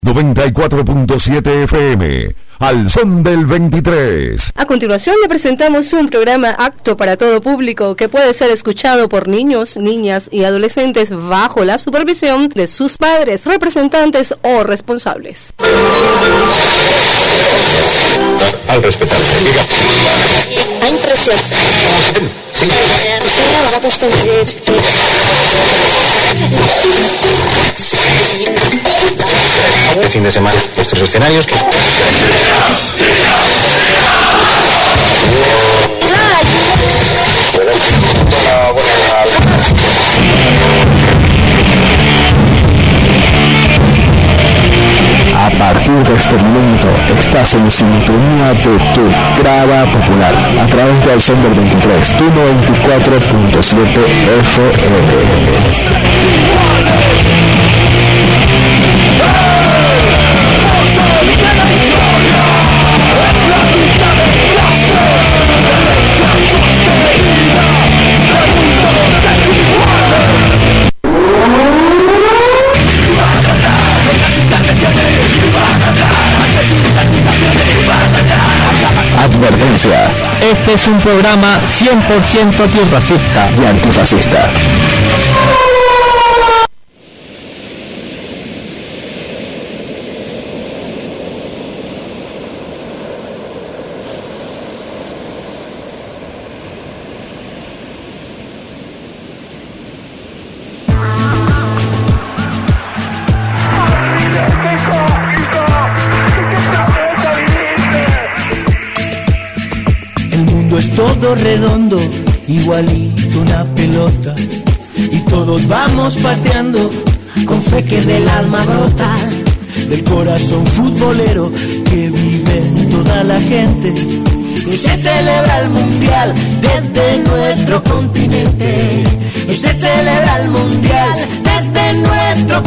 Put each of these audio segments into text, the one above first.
94.7 FM, al son del 23. A continuación le presentamos un programa apto para todo público que puede ser escuchado por niños, niñas y adolescentes bajo la supervisión de sus padres, representantes o responsables. Al respetarse, diga. Ha impresión. Sí. El fin de semana, nuestros escenarios que... A partir de este momento estás en sintonía de tu grada popular a través del Son del 23, tu 94.7 FM. Advertencia. Este es un programa 100% antirracista y antifascista. Todo redondo, igualito una pelota, y todos vamos pateando con fe que del alma brota, del corazón futbolero que vive toda la gente. Y se celebra el mundial desde nuestro continente. Y se celebra el mundial desde nuestro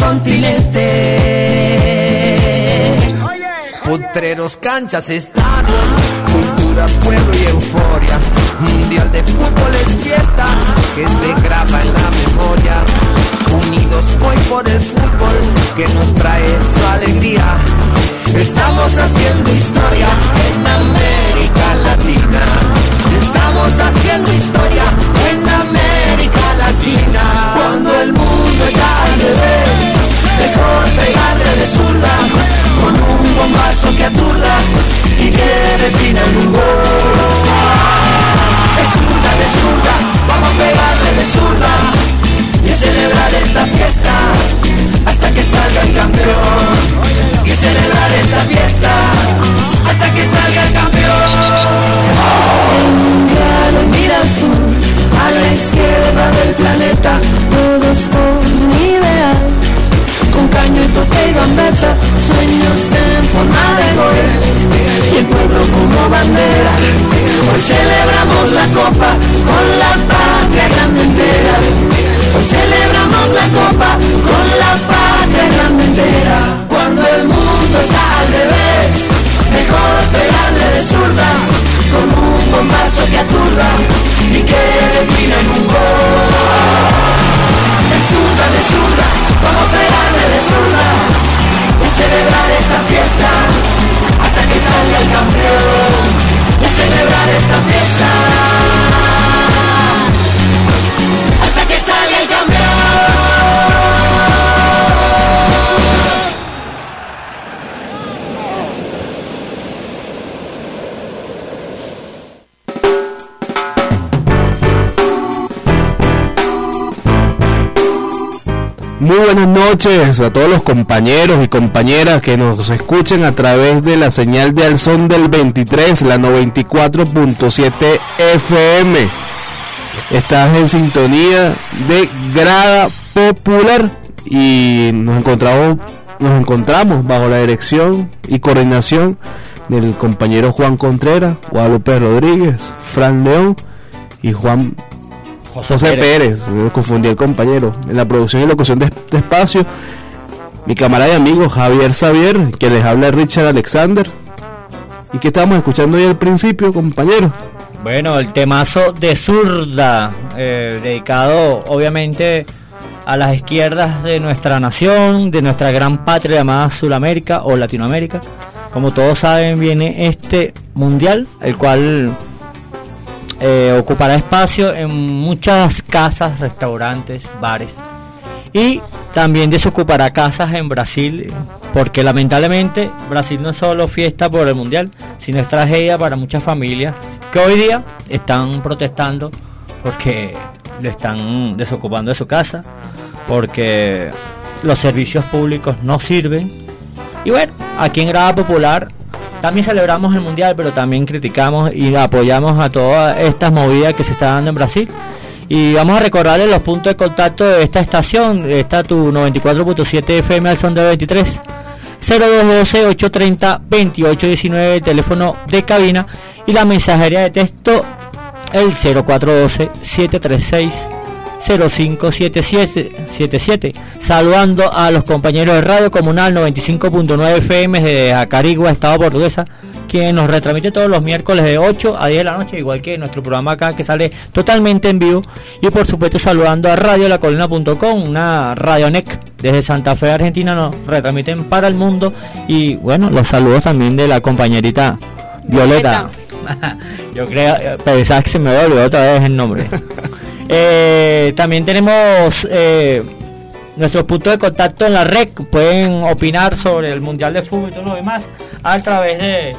continente. Potreros, canchas, estadios, cultura, pueblo y euforia. Mundial de fútbol es fiesta que se graba en la memoria. Unidos hoy por el fútbol que nos trae su alegría. Estamos haciendo historia en América Latina. Estamos haciendo historia en América Latina. Cuando el mundo está al revés, mejor pegarle de zurda, con un bombazo que aturda y que defina un gol. De zurda, vamos a pegarle de zurda y a celebrar esta fiesta hasta que salga el campeón. Y a celebrar esta fiesta hasta que salga el campeón. El mundial mira al sur, a la izquierda del planeta, todos con un ideal, con caño y toque y gambeta, sueños en forma de gol, y el pueblo como bandera. Hoy celebramos la copa con la patria grande entera. Hoy celebramos la copa con la patria grande entera. Cuando el mundo está al revés, mejor pegarle de zurda, con un bombazo que aturda y que defina en un gol. De zurda, vamos a pegarle de zurda y celebrar esta fiesta hasta que salga el campeón. Y a celebrar esta fiesta hasta que salga el campeón. Muy buenas noches a todos los compañeros y compañeras que nos escuchen a través de la señal de Al Son del 23, la 94.7 FM. Estás en sintonía de Grada Popular y nos encontramos bajo la dirección y coordinación del compañero Juan Contreras, Guadalupe Rodríguez, Fran León y José Pérez, confundí el compañero. En la producción y locución de este espacio, mi camarada y amigo Javier Xavier, que les habla Richard Alexander. ¿Y qué estábamos escuchando hoy al principio, compañero? Bueno, el temazo de zurda, dedicado obviamente a las izquierdas de nuestra nación, de nuestra gran patria llamada Sudamérica o Latinoamérica. Como todos saben, viene este mundial, el cual ocupará espacio en muchas casas, restaurantes, bares, y también desocupará casas en Brasil, porque lamentablemente Brasil no es solo fiesta por el mundial, sino es tragedia para muchas familias que hoy día están protestando porque le están desocupando de su casa, porque los servicios públicos no sirven. Y bueno, aquí en Grada Popular también celebramos el mundial, pero también criticamos y apoyamos a todas estas movidas que se están dando en Brasil. Y vamos a recordarles los puntos de contacto de esta estación, esta tu 94.7 FM al son de 23, 0212-830-2819, teléfono de cabina, y la mensajería de texto el 0412-736-0577. Saludando a los compañeros de Radio Comunal 95.9 FM de Acarigua, Estado Portuguesa, quien nos retransmite todos los miércoles de 8 a 10 de la noche, igual que nuestro programa acá, que sale totalmente en vivo. Y por supuesto saludando a radiolacolina.com, una radionec desde Santa Fe, Argentina, nos retransmiten para el mundo. Y bueno, los saludos también de la compañerita Violeta. Yo creo, pensaba que se me había olvidado otra vez el nombre. También tenemos nuestros puntos de contacto en la red. Pueden opinar sobre el Mundial de Fútbol y todo lo demás a través de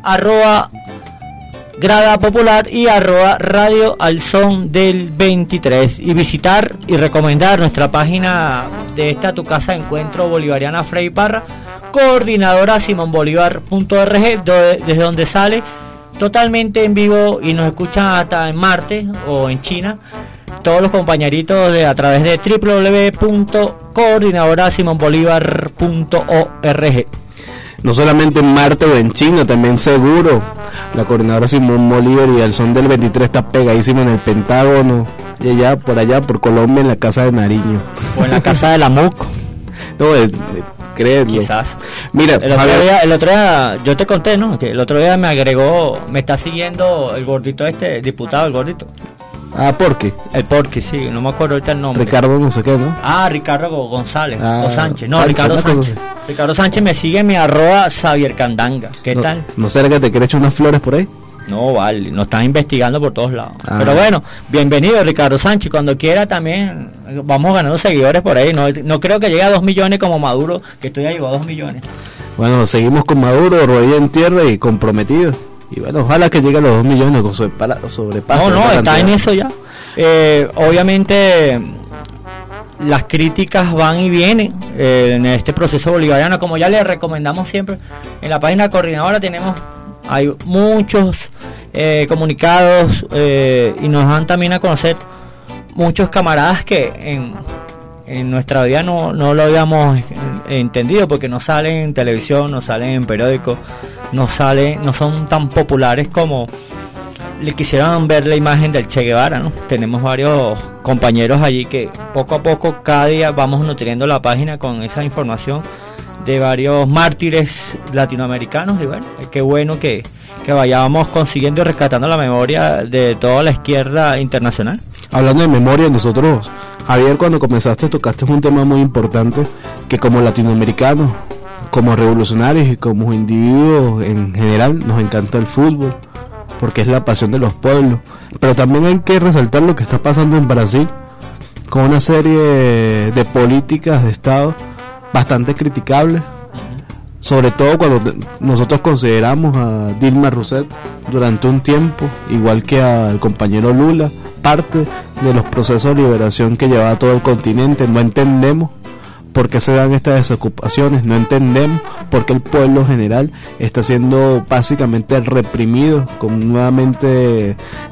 @Grada Popular y @Radio al Son del 23, y visitar y recomendar nuestra página de esta tu casa de encuentro bolivariana Freddy Parra, coordinadora simonbolivar.org, desde donde sale totalmente en vivo y nos escuchan hasta en Marte o en China todos los compañeritos a través de www.coordinadorasimonbolivar.org. No solamente en Marte o en China, también seguro. La coordinadora Simón Bolívar y el son del 23 está pegadísimo en el Pentágono, y allá por Colombia, en la casa de Nariño. O en la casa de la MUC. No, créelo. Quizás. Mira, el otro día, yo te conté, ¿no? Que el otro día me está siguiendo el gordito el diputado, el gordito. Ah, ¿por qué? El Porqui, sí, no me acuerdo ahorita el nombre. Ricardo no sé qué, ¿no? Ah, Ricardo González, o Sánchez. No, Sánchez, Ricardo Sánchez. Ricardo Sánchez me sigue en mi @Xavier Candanga. ¿Qué tal? ¿No será que te quiere echar unas flores por ahí? No, vale, nos están investigando por todos lados. Pero bueno, bienvenido Ricardo Sánchez. Cuando quiera también vamos ganando seguidores por ahí. No creo que llegue a 2 millones como Maduro, que estoy llegó a 2 millones. Bueno, seguimos con Maduro, rodilla en tierra y comprometido. Y bueno, ojalá que llegue a los 2 millones con sobrepaso. No, está en eso ya. Obviamente las críticas van y vienen en este proceso bolivariano, como ya les recomendamos siempre. En la página coordinadora hay muchos comunicados y nos dan también a conocer muchos camaradas que en nuestra vida no lo habíamos entendido, porque no salen en televisión, no salen en periódicos, no son tan populares como le quisieran ver la imagen del Che Guevara, ¿no? Tenemos varios compañeros allí que poco a poco, cada día vamos nutriendo la página con esa información de varios mártires latinoamericanos, y bueno, qué bueno que vayamos consiguiendo y rescatando la memoria de toda la izquierda internacional. Hablando de memoria, nosotros, Javier, cuando comenzaste tocaste un tema muy importante, que como latinoamericanos, como revolucionarios y como individuos en general, nos encanta el fútbol, porque es la pasión de los pueblos. Pero también hay que resaltar lo que está pasando en Brasil, con una serie de políticas de Estado bastante criticables, sobre todo cuando nosotros consideramos a Dilma Rousseff durante un tiempo, igual que al compañero Lula, parte de los procesos de liberación que llevaba todo el continente. No entendemos por qué se dan estas desocupaciones, no entendemos por qué el pueblo general está siendo básicamente reprimido, con nuevamente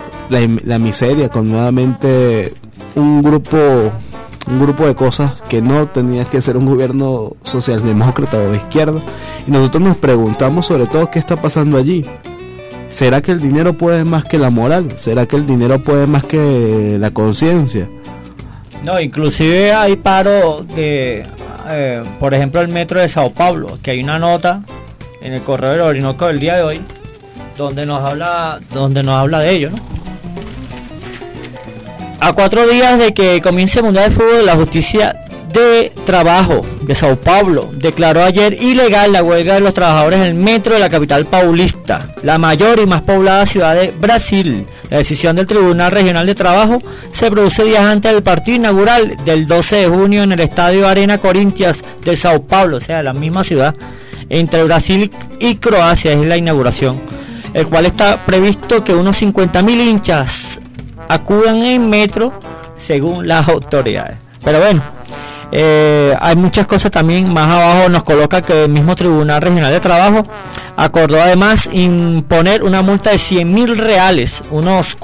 la miseria, con nuevamente un grupo de cosas que no tenía que ser un gobierno socialdemócrata o de izquierda. Y nosotros nos preguntamos sobre todo qué está pasando allí. ¿Será que el dinero puede más que la moral? ¿Será que el dinero puede más que la conciencia? No, inclusive hay paro de, por ejemplo, el metro de Sao Paulo, que hay una nota en el Correo del Orinoco del día de hoy, donde nos habla de ello, ¿no? A 4 días de que comience el Mundial de Fútbol, la Justicia de Trabajo de Sao Paulo declaró ayer ilegal la huelga de los trabajadores en el metro de la capital paulista, la mayor y más poblada ciudad de Brasil. La decisión del Tribunal Regional de Trabajo se produce días antes del partido inaugural del 12 de junio en el Estadio Arena Corinthians de Sao Paulo, o sea, la misma ciudad, entre Brasil y Croacia. Es la inauguración, el cual está previsto que unos 50.000 hinchas acudan en metro según las autoridades. Pero bueno, hay muchas cosas también. Más abajo nos coloca que el mismo Tribunal Regional de Trabajo acordó además imponer una multa de 100.000 reales, unos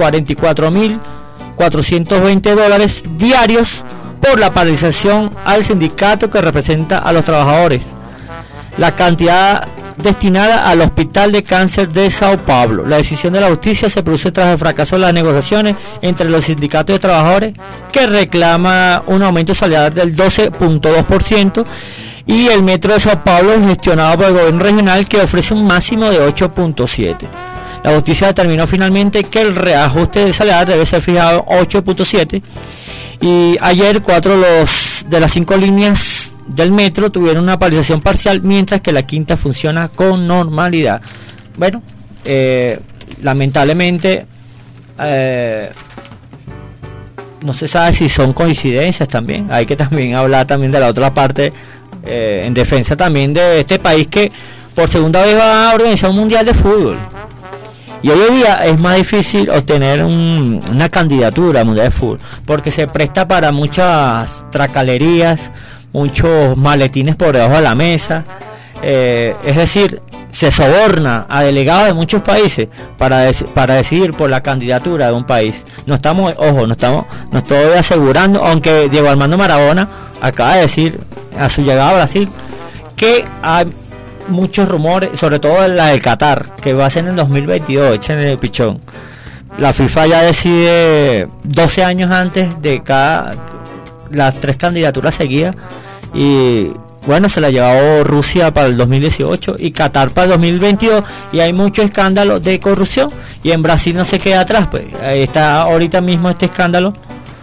44.420 dólares diarios, por la paralización al sindicato que representa a los trabajadores. La cantidad destinada al Hospital de Cáncer de Sao Paulo. La decisión de la justicia se produce tras el fracaso de las negociaciones entre los sindicatos de trabajadores, que reclama un aumento salarial del 12.2%, y el metro de Sao Paulo, gestionado por el gobierno regional, que ofrece un máximo de 8.7%. La justicia determinó finalmente que el reajuste de salarial debe ser fijado en 8.7%, y ayer 4 de las 5 líneas del metro tuvieron una paralización parcial, mientras que la quinta funciona con normalidad. Bueno, lamentablemente no se sabe si son coincidencias también. Hay que también hablar también de la otra parte, en defensa también de este país, que por segunda vez va a organizar un mundial de fútbol. Y hoy en día es más difícil obtener una candidatura al mundial de fútbol, porque se presta para muchas tracalerías, muchos maletines por debajo de la mesa, es decir, se soborna a delegados de muchos países para decidir por la candidatura de un país. No estoy asegurando, aunque Diego Armando Maradona acaba de decir a su llegada a Brasil que hay muchos rumores, sobre todo la del Qatar, que va a ser en el 2022, echen el pichón. La FIFA ya decide 12 años antes de las 3 candidaturas seguidas, y bueno, se la llevó Rusia para el 2018 y Qatar para el 2022, y hay mucho escándalo de corrupción, y en Brasil no se queda atrás. Pues ahí está ahorita mismo este escándalo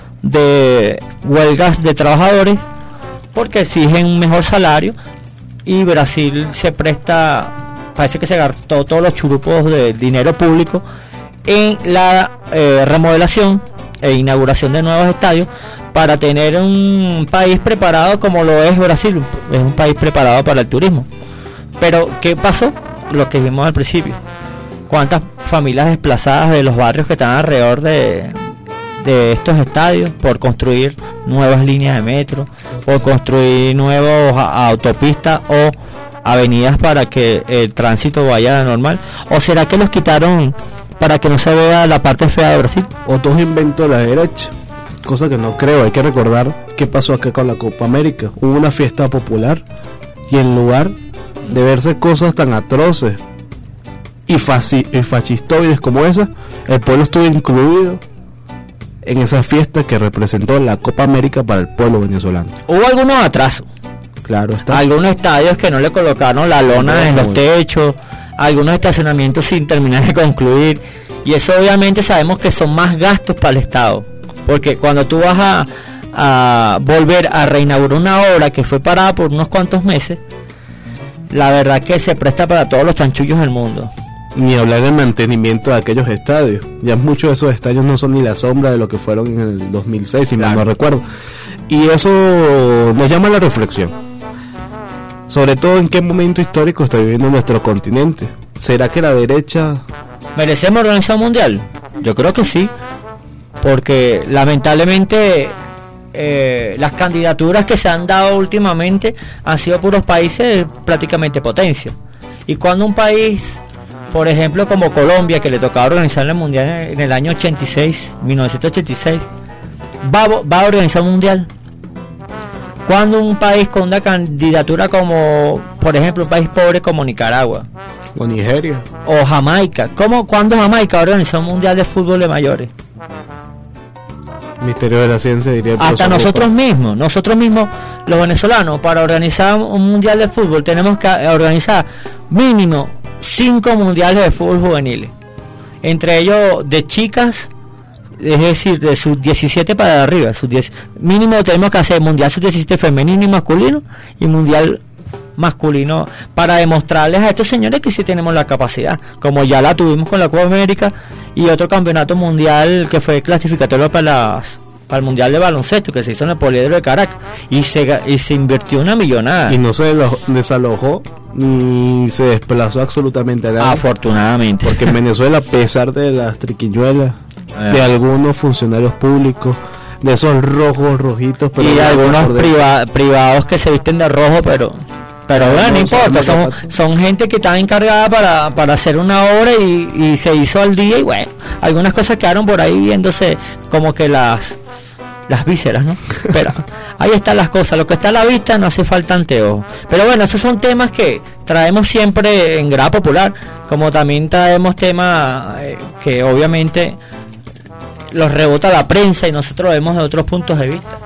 de huelgas de trabajadores porque exigen un mejor salario, y Brasil se presta, parece que se gastó todos los churupos de dinero público en la remodelación e inauguración de nuevos estadios, para tener un país preparado como lo es Brasil. Es un país preparado para el turismo. Pero ¿qué pasó? Lo que vimos al principio. ¿Cuántas familias desplazadas de los barrios que están alrededor de estos estadios por construir nuevas líneas de metro, por construir nuevas autopistas o avenidas para que el tránsito vaya normal? ¿O será que los quitaron para que no se vea la parte fea de Brasil? Otros inventos de la derecha, cosa que no creo. Hay que recordar qué pasó acá con la Copa América. Hubo una fiesta popular, y en lugar de verse cosas tan atroces y fascistoides como esa, el pueblo estuvo incluido en esa fiesta que representó la Copa América para el pueblo venezolano. Hubo algunos atrasos. Claro está. Algunos estadios que no le colocaron la lona en los techos, algunos estacionamientos sin terminar de concluir, y eso obviamente sabemos que son más gastos para el Estado, porque cuando tú vas a volver a reinaugurar una obra que fue parada por unos cuantos meses, la verdad que se presta para todos los chanchullos del mundo. Ni hablar del mantenimiento de aquellos estadios. Ya muchos de esos estadios no son ni la sombra de lo que fueron en el 2006, si mal no recuerdo. Y eso nos llama a la reflexión, sobre todo en qué momento histórico está viviendo nuestro continente. ¿Será que la derecha... ¿Merecemos organizar un mundial? Yo creo que sí, porque lamentablemente las candidaturas que se han dado últimamente han sido puros países prácticamente potencia. Y cuando un país, por ejemplo como Colombia, que le tocaba organizar el mundial en el año 1986, va a organizar un mundial. Cuando un país con una candidatura como, por ejemplo, un país pobre como Nicaragua o Nigeria o Jamaica, ¿cuándo Jamaica organizó un mundial de fútbol de mayores? Misterio de la ciencia, diría. Hasta nosotros mismos, los venezolanos, para organizar un mundial de fútbol tenemos que organizar mínimo 5 mundiales de fútbol juveniles, entre ellos de chicas es decir, de sus 17 para arriba, mínimo tenemos que hacer mundial sub-17 femenino y masculino y mundial masculino para demostrarles a estos señores que sí tenemos la capacidad, como ya la tuvimos con la Copa América y otro campeonato mundial que fue clasificatorio para el mundial de baloncesto que se hizo en el Poliedro de Caracas y se invirtió una millonada y no se desalojó ni se desplazó absolutamente nada, afortunadamente, porque en Venezuela, a pesar de las triquiñuelas de algunos funcionarios públicos, de esos rojitos, pero y de algunos privados que se visten de rojo, pero bueno, no importa, son gente que está encargada para hacer una obra y se hizo al día, y bueno, algunas cosas quedaron por ahí viéndose como que las vísceras, ¿no? Pero ahí están las cosas, lo que está a la vista no hace falta anteojos. Pero bueno, esos son temas que traemos siempre en Grada Popular, como también traemos temas que obviamente los rebota la prensa y nosotros vemos de otros puntos de vista.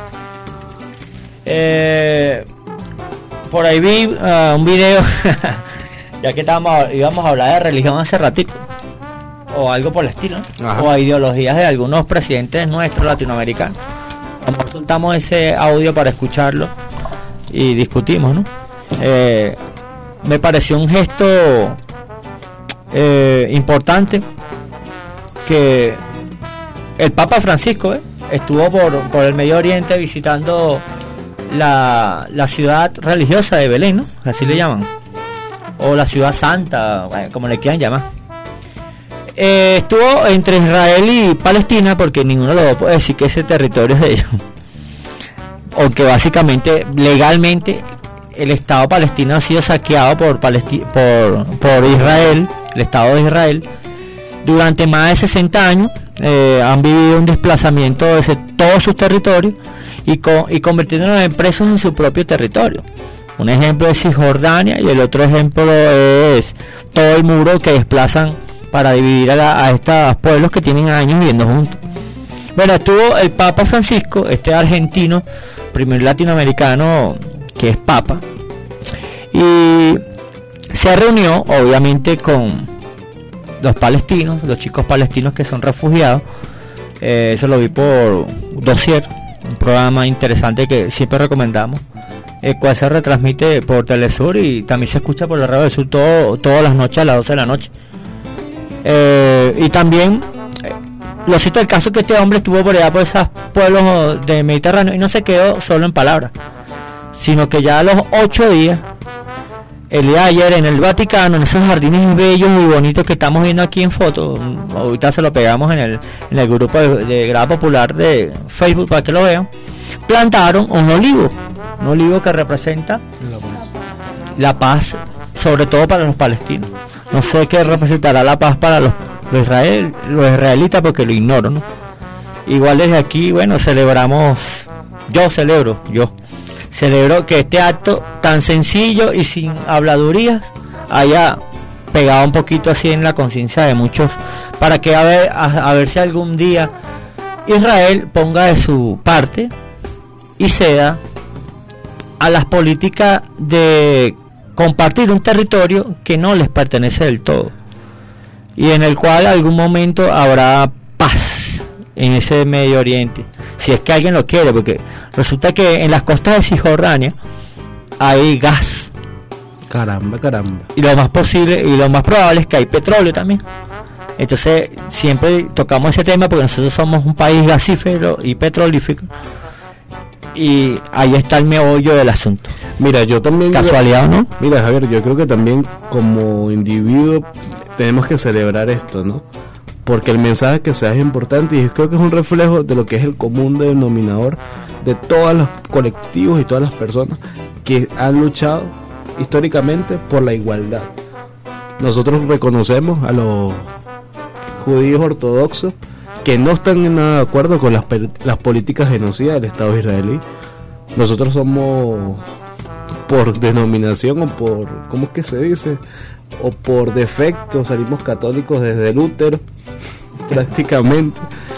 Por ahí vi un video, ya que íbamos a hablar de religión hace ratito, o algo por el estilo, ¿no? O a ideologías de algunos presidentes nuestros latinoamericanos. Soltamos ese audio para escucharlo y discutimos, ¿no? Me pareció un gesto importante que el Papa Francisco estuvo por el Medio Oriente visitando la ciudad religiosa de Belén, ¿no? Así le llaman, o la ciudad santa, como le quieran llamar. Estuvo entre Israel y Palestina, porque ninguno de los dos puede decir que ese territorio es de ellos, aunque básicamente legalmente el Estado palestino ha sido saqueado por Israel, el Estado de Israel, durante más de 60 años. Han vivido un desplazamiento de todos sus territorios y convirtiéndolos en presos en su propio territorio. Un ejemplo es Cisjordania y el otro ejemplo es todo el muro que desplazan para dividir a estos pueblos que tienen años viviendo juntos. Bueno, estuvo el Papa Francisco, este argentino, primer latinoamericano que es Papa, y se reunió obviamente con los palestinos, los chicos palestinos que son refugiados. Eso lo vi por Dossier, un programa interesante que siempre recomendamos, el cual se retransmite por Telesur y también se escucha por la Radio del Sur todas las noches a las 12 de la noche. Y también lo cito el caso que este hombre estuvo por allá por esos pueblos del Mediterráneo y no se quedó solo en palabras, sino que ya a los 8 días, el día de ayer en el Vaticano, en esos jardines bellos y bonitos que estamos viendo aquí en foto, ahorita se lo pegamos en el grupo de Grada Popular de Facebook para que lo vean, plantaron un olivo que representa la paz, sobre todo para los palestinos. No sé qué representará la paz para los israelitas, porque lo ignoro, ¿no? Igual desde aquí, bueno, yo celebro que este acto tan sencillo y sin habladurías haya pegado un poquito así en la conciencia de muchos, para que a ver si algún día Israel ponga de su parte y ceda a las políticas de compartir un territorio que no les pertenece del todo y en el cual algún momento habrá paz en ese Medio Oriente, si es que alguien lo quiere, porque resulta que en las costas de Cisjordania hay gas. Caramba. Y lo más probable es que hay petróleo también. Entonces siempre tocamos ese tema porque nosotros somos un país gasífero y petrolífero. Y ahí está el meollo del asunto. Mira, yo también... ¿Casualidad o no? Mira, Javier, yo creo que también como individuo tenemos que celebrar esto, ¿no? Porque el mensaje que se da es importante y creo que es un reflejo de lo que es el común denominador de todos los colectivos y todas las personas que han luchado históricamente por la igualdad. Nosotros reconocemos a los judíos ortodoxos que no están en nada de acuerdo con las políticas genocidas del Estado israelí. Nosotros somos, por denominación o por, ¿cómo es que se dice? O por defecto, salimos católicos desde el útero, prácticamente.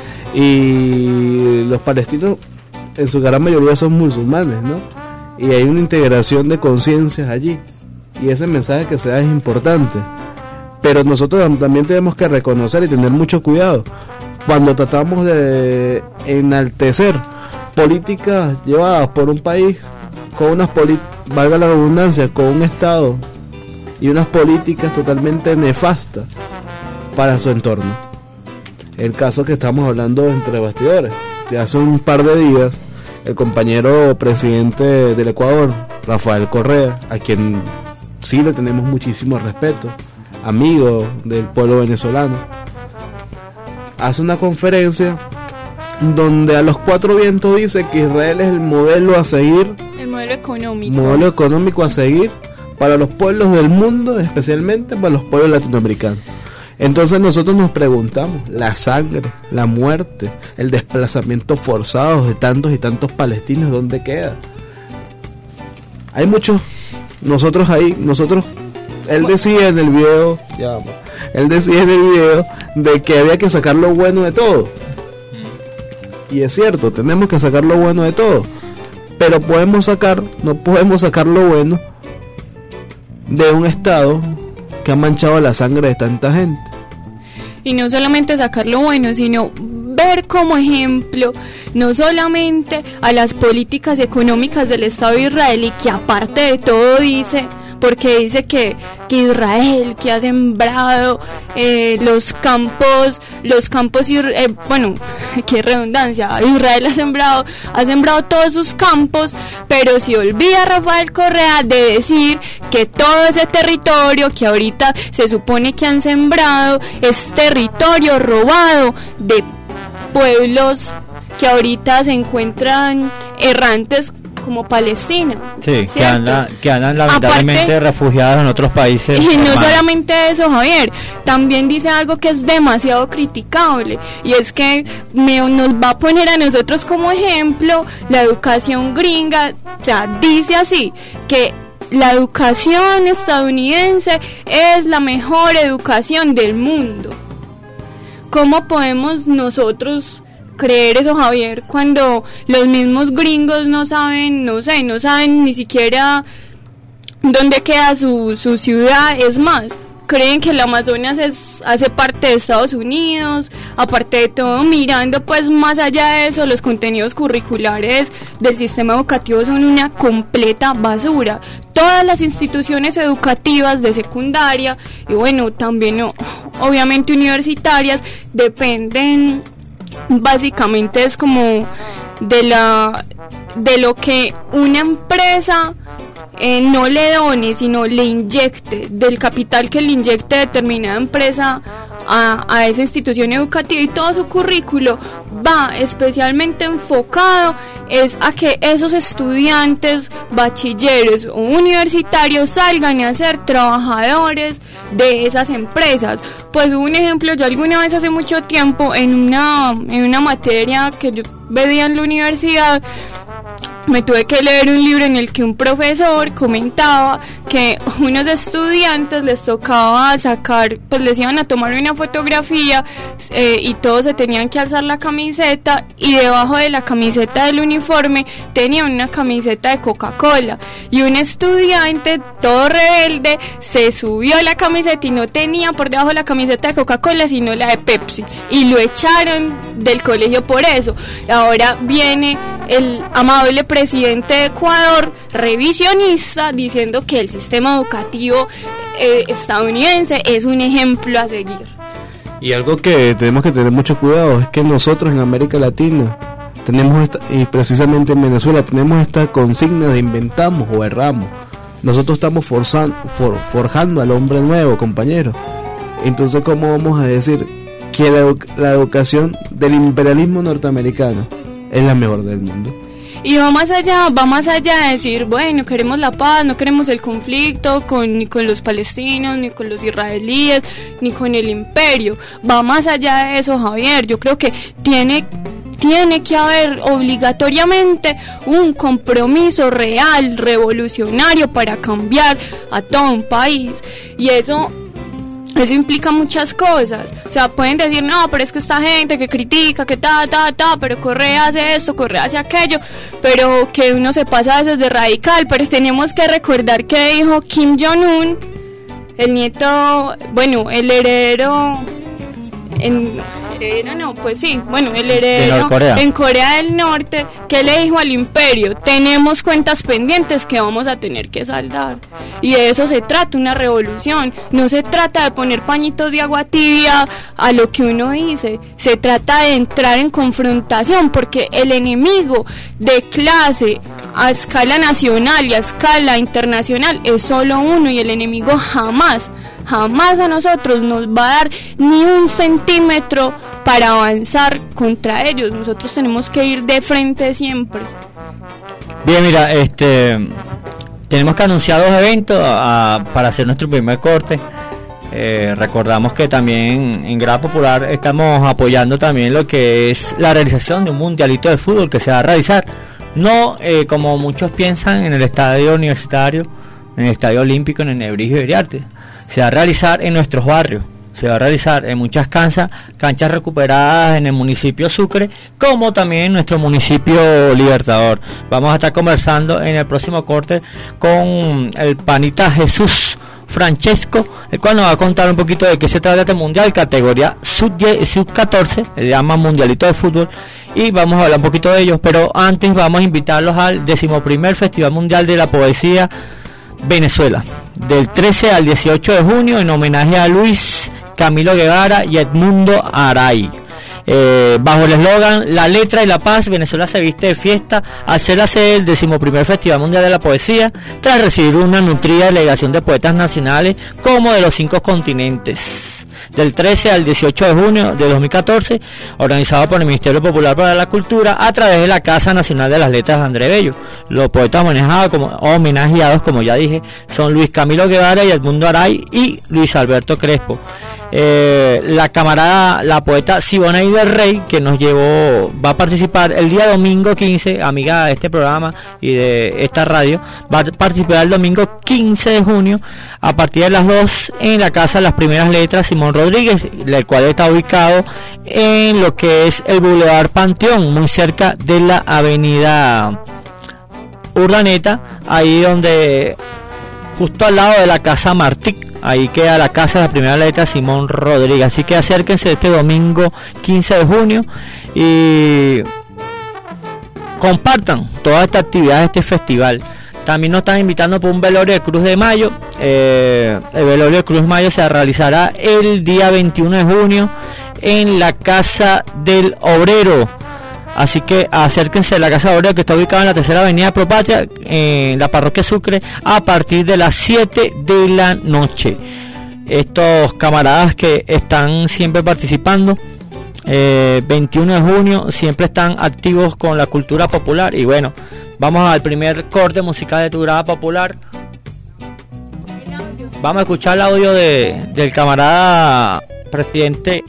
Y los palestinos, en su gran mayoría, son musulmanes, ¿no? Y hay una integración de conciencias allí. Y ese mensaje que se da es importante. Pero nosotros también tenemos que reconocer y tener mucho cuidado, cuando tratamos de enaltecer políticas llevadas por un país con unas valga la redundancia, con un Estado y unas políticas totalmente nefastas para su entorno. El caso que estamos hablando entre bastidores, de hace un par de días, el compañero presidente del Ecuador, Rafael Correa, a quien sí le tenemos muchísimo respeto, amigo del pueblo venezolano, hace una conferencia donde a los cuatro vientos dice que Israel es el modelo a seguir, el modelo económico a seguir para los pueblos del mundo, especialmente para los pueblos latinoamericanos. Entonces nosotros nos preguntamos, la sangre, la muerte, el desplazamiento forzado de tantos y tantos palestinos, ¿dónde queda? Hay muchos, él decía en el video, de que había que sacar lo bueno de todo. Y es cierto, tenemos que sacar lo bueno de todo, pero no podemos sacar lo bueno de un Estado que ha manchado la sangre de tanta gente. Y no solamente sacar lo bueno, sino ver como ejemplo no solamente a las políticas económicas del Estado israelí, que aparte de todo dice que Israel, que ha sembrado los campos bueno, qué redundancia, Israel ha sembrado todos sus campos, pero se olvida Rafael Correa de decir que todo ese territorio que ahorita se supone que han sembrado es territorio robado de pueblos que ahorita se encuentran errantes, como Palestina. Sí, que andan lamentablemente refugiados en otros países. Y no solamente eso, Javier, también dice algo que es demasiado criticable, y es que nos va a poner a nosotros como ejemplo la educación gringa. O sea, dice así, que la educación estadounidense es la mejor educación del mundo. ¿Cómo podemos nosotros creer eso, Javier, cuando los mismos gringos no saben ni siquiera dónde queda su ciudad? Es más, creen que el Amazonas hace parte de Estados Unidos. Aparte de todo, mirando pues más allá de eso, los contenidos curriculares del sistema educativo son una completa basura. Todas las instituciones educativas de secundaria y bueno, también obviamente universitarias dependen, básicamente es como de lo que una empresa no le done, sino le inyecte, del capital que le inyecte determinada empresa a esa institución educativa, y todo su currículo va especialmente enfocado es a que esos estudiantes, bachilleros o universitarios salgan a ser trabajadores de esas empresas. Pues un ejemplo, yo alguna vez hace mucho tiempo en una materia que yo veía en la universidad, me tuve que leer un libro en el que un profesor comentaba que unos estudiantes les tocaba sacar, pues les iban a tomar una fotografía y todos se tenían que alzar la camiseta, y debajo de la camiseta del uniforme tenían una camiseta de Coca-Cola, y un estudiante todo rebelde se subió a la camiseta y no tenía por debajo la camiseta de Coca-Cola sino la de Pepsi, y lo echaron del colegio por eso. Ahora viene el amable presidente de Ecuador, revisionista, diciendo que el sistema educativo estadounidense es un ejemplo a seguir. Y algo que tenemos que tener mucho cuidado es que nosotros en América Latina tenemos y precisamente en Venezuela tenemos esta consigna de inventamos o erramos. Nosotros estamos forjando al hombre nuevo, compañero. Entonces, ¿cómo vamos a decir que la educación del imperialismo norteamericano es la mejor del mundo? Y va más allá de decir, bueno, queremos la paz, no queremos el conflicto ni con los palestinos, ni con los israelíes, ni con el imperio. Va más allá de eso, Javier. Yo creo que tiene que haber obligatoriamente un compromiso real, revolucionario, para cambiar a todo un país. Y eso implica muchas cosas. O sea, pueden decir, no, pero es que esta gente que critica, que pero Correa hace esto, Correa hace aquello, pero que uno se pasa a veces de radical. Pero tenemos que recordar que dijo Kim Jong-un, el nieto, bueno, el heredero, heredero no, pues sí, bueno, el heredero Norcorea. en Corea del Norte, que le dijo al imperio, tenemos cuentas pendientes que vamos a tener que saldar, y de eso se trata una revolución, no se trata de poner pañitos de agua tibia a lo que uno dice, se trata de entrar en confrontación, porque el enemigo de clase a escala nacional y a escala internacional es solo uno, y el enemigo jamás a nosotros nos va a dar ni un centímetro para avanzar contra ellos. Nosotros tenemos que ir de frente siempre. Bien, mira, tenemos que anunciar 2 eventos para hacer nuestro primer corte. Recordamos que también en Grada Popular estamos apoyando también lo que es la realización de un mundialito de fútbol que se va a realizar, no como muchos piensan en el estadio universitario, en el estadio olímpico, en el Nebrija y Iriarte. Se va a realizar en nuestros barrios, se va a realizar en muchas canchas recuperadas en el municipio Sucre, como también en nuestro municipio Libertador. Vamos a estar conversando en el próximo corte con el panita Jesús Francesco, el cual nos va a contar un poquito de qué se trata este mundial, categoría sub-14, se llama Mundialito de Fútbol, y vamos a hablar un poquito de ellos, pero antes vamos a invitarlos al 11º Festival Mundial de la Poesía Venezuela, del 13 al 18 de junio, en homenaje a Luis Camilo Guevara y Edmundo Aray. Bajo el eslogan La letra y la paz, Venezuela se viste de fiesta al ser la sede del 11º Festival Mundial de la Poesía, tras recibir una nutrida delegación de poetas nacionales como de los 5 continentes. Del 13 al 18 de junio de 2014, organizado por el Ministerio Popular para la Cultura a través de la Casa Nacional de las Letras de André Bello. Los poetas homenajeados, como ya dije, son Luis Camilo Guevara y Edmundo Aray y Luis Alberto Crespo. La camarada, la poeta Siboney del Rey, que nos va a participar el día domingo 15, amiga de este programa y de esta radio, va a participar el domingo 15 de junio a partir de las 2 en la Casa de las Primeras Letras Simón Rodríguez, el cual está ubicado en lo que es el Boulevard Panteón, muy cerca de la avenida Urdaneta, ahí donde, justo al lado de la Casa Martí. Ahí queda la Casa de la Primera Letra Simón Rodríguez. Así que acérquense este domingo 15 de junio y compartan toda esta actividad de este festival. También nos están invitando por un velorio de Cruz de Mayo. El velorio de Cruz de Mayo se realizará el día 21 de junio en la Casa del Obrero. Así que acérquense a la Casa de Obrero, que está ubicada en la 3ª Avenida Propatria, en la Parroquia Sucre, a partir de las 7 de la noche. Estos camaradas que están siempre participando, 21 de junio, siempre están activos con la cultura popular. Y bueno, vamos al primer corte musical de Tu Grada Popular. Vamos a escuchar el audio del camarada presidente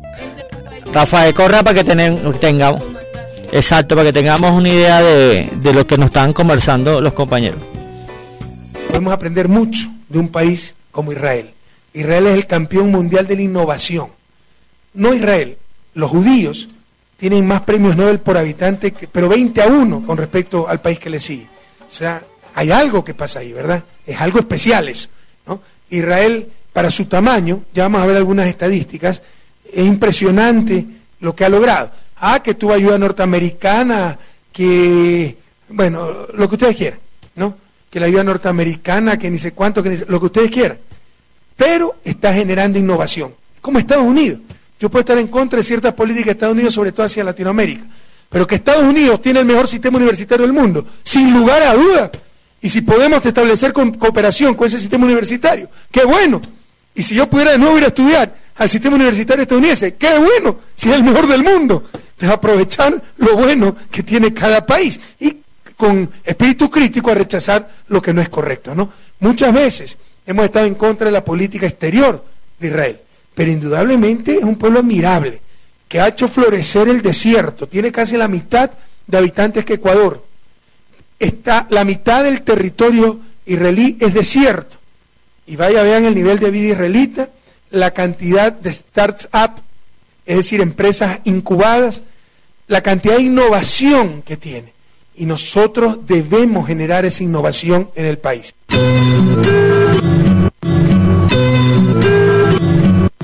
Rafael Correa para que tengamos... Exacto, para que tengamos una idea de lo que nos están conversando los compañeros. Podemos aprender mucho de un país como Israel. Israel es el campeón mundial de la innovación. No Israel, los judíos tienen más premios Nobel por habitante, pero 20-1 con respecto al país que le sigue. O sea, hay algo que pasa ahí, ¿verdad? Es algo especial eso, ¿no? Israel, para su tamaño, ya vamos a ver algunas estadísticas, es impresionante lo que ha logrado. Que tuvo ayuda norteamericana, que, bueno, lo que ustedes quieran, ¿no? Que la ayuda norteamericana, que ni sé cuánto, lo que ustedes quieran. Pero está generando innovación, como Estados Unidos. Yo puedo estar en contra de ciertas políticas de Estados Unidos, sobre todo hacia Latinoamérica, pero que Estados Unidos tiene el mejor sistema universitario del mundo, sin lugar a dudas. Y si podemos establecer cooperación con ese sistema universitario, ¡qué bueno! Y si yo pudiera de nuevo ir a estudiar al sistema universitario estadounidense, ¡qué bueno! Si es el mejor del mundo. Entonces, aprovechar lo bueno que tiene cada país y con espíritu crítico a rechazar lo que no es correcto, ¿no? Muchas veces hemos estado en contra de la política exterior de Israel, pero indudablemente es un pueblo admirable, que ha hecho florecer el desierto, tiene casi la mitad de habitantes que Ecuador. La mitad del territorio israelí es desierto, y vean el nivel de vida israelita, la cantidad de startups, es decir, empresas incubadas, la cantidad de innovación que tiene. Y nosotros debemos generar esa innovación en el país. La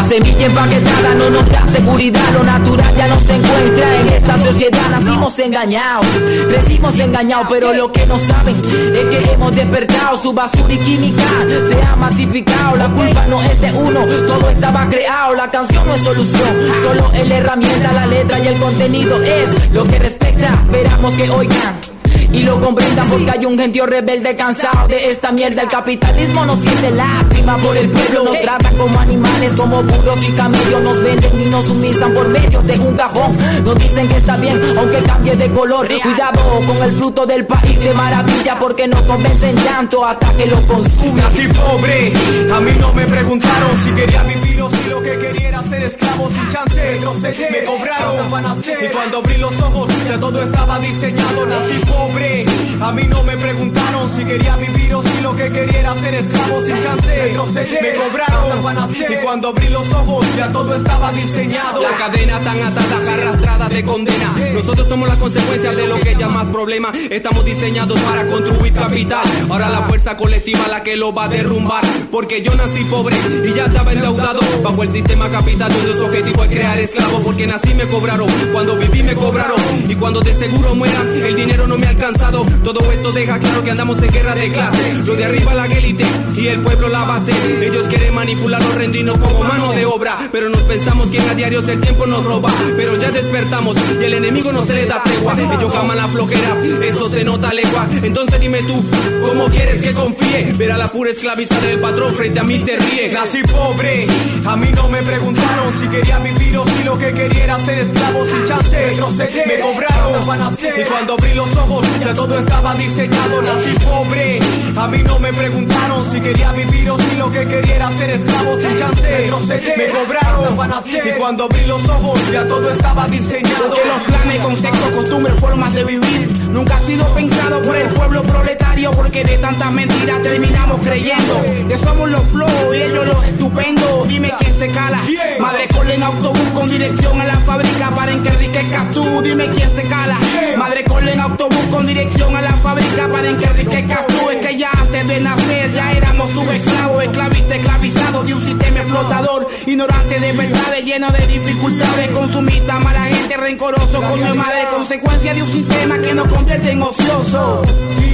semilla empaquetada no nos da seguridad, lo natural ya no se encuentra en esta sociedad. Nacimos engañados, crecimos engañados, pero lo que no saben es que hemos despertado. Su basura y química se ha masificado, la culpa no es de uno, todo estaba creado. La canción no es solución, solo es la herramienta, la letra y el contenido es lo que respecta. Esperamos que oigan y lo comprendan, porque hay un gentío rebelde cansado de esta mierda. El capitalismo nos siente lástima por el pueblo, nos tratan como animales, como burros y camellos. Nos venden y nos sumisan por medio de un cajón. Nos dicen que está bien aunque cambie de color. Cuidado con el fruto del país de maravilla, porque nos convencen tanto hasta que lo consumen. Nací pobre, a mí no me preguntaron si quería vivir o si lo que quería era ser esclavo sin chance. Retrocedí, me cobraron para nacer, y cuando abrí los ojos ya todo estaba diseñado. Nací pobre, a mí no me preguntaron si quería vivir o si lo que quería era ser esclavo sin chance. Retrocedí, me cobraron para nacer, y cuando abrí los ojos ya todo estaba diseñado. La cadena tan atada, arrastrada de condena. Nosotros somos las consecuencias de lo que llamas problema. Estamos diseñados para construir capital. Ahora la fuerza colectiva la que lo va a derrumbar. Porque yo nací pobre y ya estaba endeudado bajo el sistema capital, donde su objetivo es crear esclavos. Porque nací me cobraron, cuando viví me cobraron, y cuando de seguro muera el dinero no me ha alcanzado. Todo esto deja claro que andamos en guerra de clase. Lo de arriba la élite y el pueblo la base. Ellos quieren manipularnos, rendirnos como mano de obra, pero nos pensamos que a diario el tiempo nos roba. Pero ya despertamos y el enemigo no se le da tregua. Ellos aman la flojera, eso se nota legua. Entonces dime tú, ¿cómo quieres que confíe? Ver a la pura esclavizada del patrón frente a mí se ríe. Nací pobre, a mí no me preguntaron si quería vivir o si lo que quería era ser esclavo sin chance. Retrocedí, me cobraron para nacer, y cuando abrí los ojos ya todo estaba diseñado. Nací pobre, a mí no me preguntaron si quería vivir o si lo que quería era ser esclavo sin chance. Retrocedí, me cobraron para nacer, y cuando abrí los ojos ya todo estaba diseñado. Que los planes, conceptos, costumbres, formas de vivir nunca ha sido pensado por el pueblo proletario, porque de tantas mentiras terminamos creyendo que somos los flojos y ellos los estupendos. Dime quién se cala. Madre cola en autobús con dirección a la fábrica para que enriquezcas tú. Dime quién se cala. Madre cola en autobús con dirección a la fábrica para que enriquezcas tú. Es que ya antes de nacer ya éramos subesclavos, esclavistas, esclavizados de un sistema explotador, ignorante de verdades, lleno de dificultades, consumista, mala gente, rencoroso, coño de madre, consecuencia de un sistema que nos convierte en ociosos.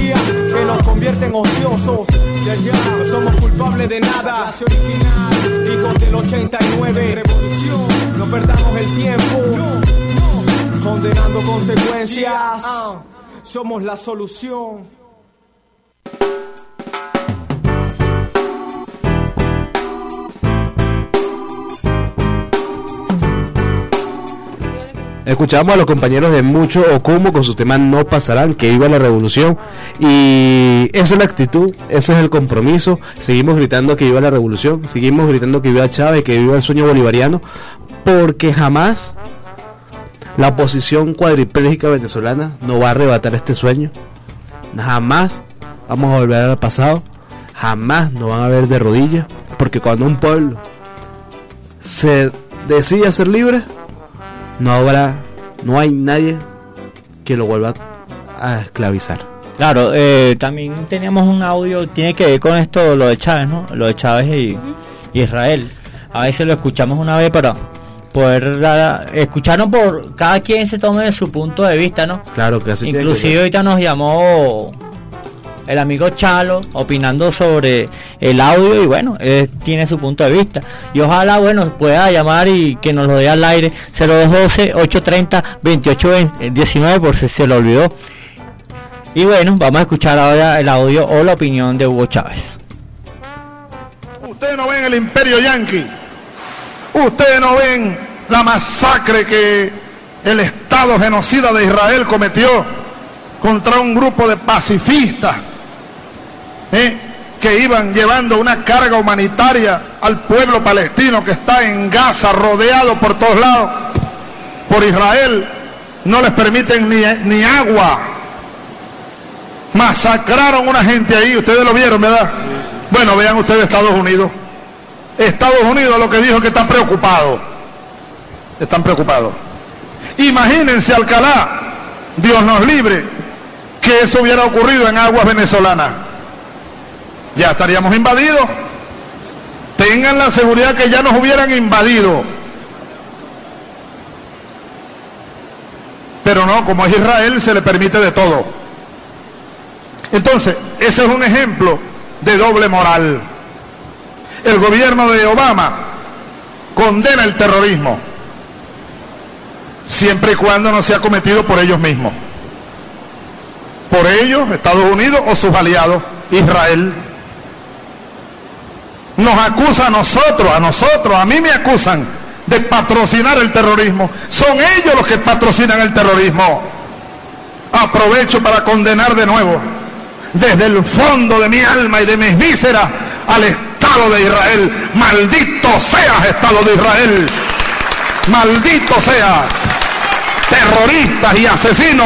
Que nos convierte en ociosos. No somos culpables de nada. Clase original, hijos del 89. Revolución, no perdamos el tiempo. Condenando consecuencias. Somos la solución. Escuchamos a los compañeros de Mucho Okumo con su tema No Pasarán, que viva la revolución. Y esa es la actitud, ese es el compromiso. Seguimos gritando que viva la revolución, seguimos gritando que viva Chávez, que viva el sueño bolivariano, porque jamás la oposición cuadriplégica venezolana no va a arrebatar este sueño. Jamás vamos a volver al pasado, jamás nos van a ver de rodillas, porque cuando un pueblo se decide ser libre, no hay nadie que lo vuelva a esclavizar. Claro, también teníamos un audio, tiene que ver con esto, lo de Chávez, ¿no? Lo de Chávez y Israel. A veces lo escuchamos una vez para poder escucharnos, por cada quien se tome su punto de vista, ¿no? Claro que así. Inclusive ahorita nos llamó el amigo Chalo opinando sobre el audio y bueno, tiene su punto de vista y ojalá, bueno, pueda llamar y que nos lo dé al aire. 0212-830-2819 por si se lo olvidó. Y bueno, vamos a escuchar ahora el audio o la opinión de Hugo Chávez. Ustedes no ven el imperio yanqui, ustedes no ven la masacre que el Estado genocida de Israel cometió contra un grupo de pacifistas que iban llevando una carga humanitaria al pueblo palestino que está en Gaza, rodeado por todos lados por Israel. No les permiten ni agua. Masacraron a una gente ahí, ustedes lo vieron, ¿verdad? Bueno, vean ustedes Estados Unidos. Estados Unidos lo que dijo que está preocupado. Están preocupados. Imagínense, Alcalá, Dios nos libre, que eso hubiera ocurrido en aguas venezolanas. Ya estaríamos invadidos. Ten tengan la seguridad que ya nos hubieran invadido. Pero no, como es Israel, se le permite de todo. Entonces, ese es un ejemplo de doble moral. El gobierno de Obama condena el terrorismo, siempre y cuando no sea cometido por ellos mismos. Por ellos, Estados Unidos o sus aliados, Israel. Nos acusa a nosotros, a mí me acusan de patrocinar el terrorismo. Son ellos los que patrocinan el terrorismo. Aprovecho para condenar de nuevo, desde el fondo de mi alma y de mis vísceras, al Estado de Israel. Maldito seas, Estado de Israel. Maldito sea, terroristas y asesinos.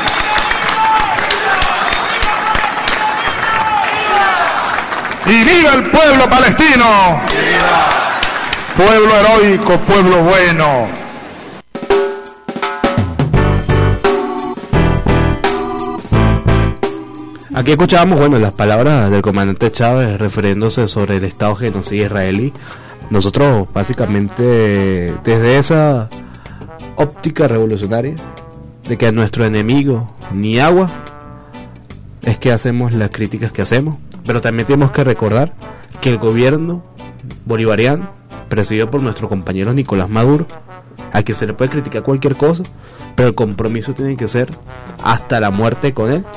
Y viva el pueblo palestino. Pueblo heroico, pueblo bueno. Aquí escuchábamos, bueno, las palabras del comandante Chávez refiriéndose sobre el Estado genocida israelí. Nosotros, básicamente, desde esa óptica revolucionaria de que a nuestro enemigo ni agua, es que hacemos las críticas que hacemos. Pero también tenemos que recordar que el gobierno bolivariano, presidido por nuestro compañero Nicolás Maduro, a quien se le puede criticar cualquier cosa, pero el compromiso tiene que ser hasta la muerte con él,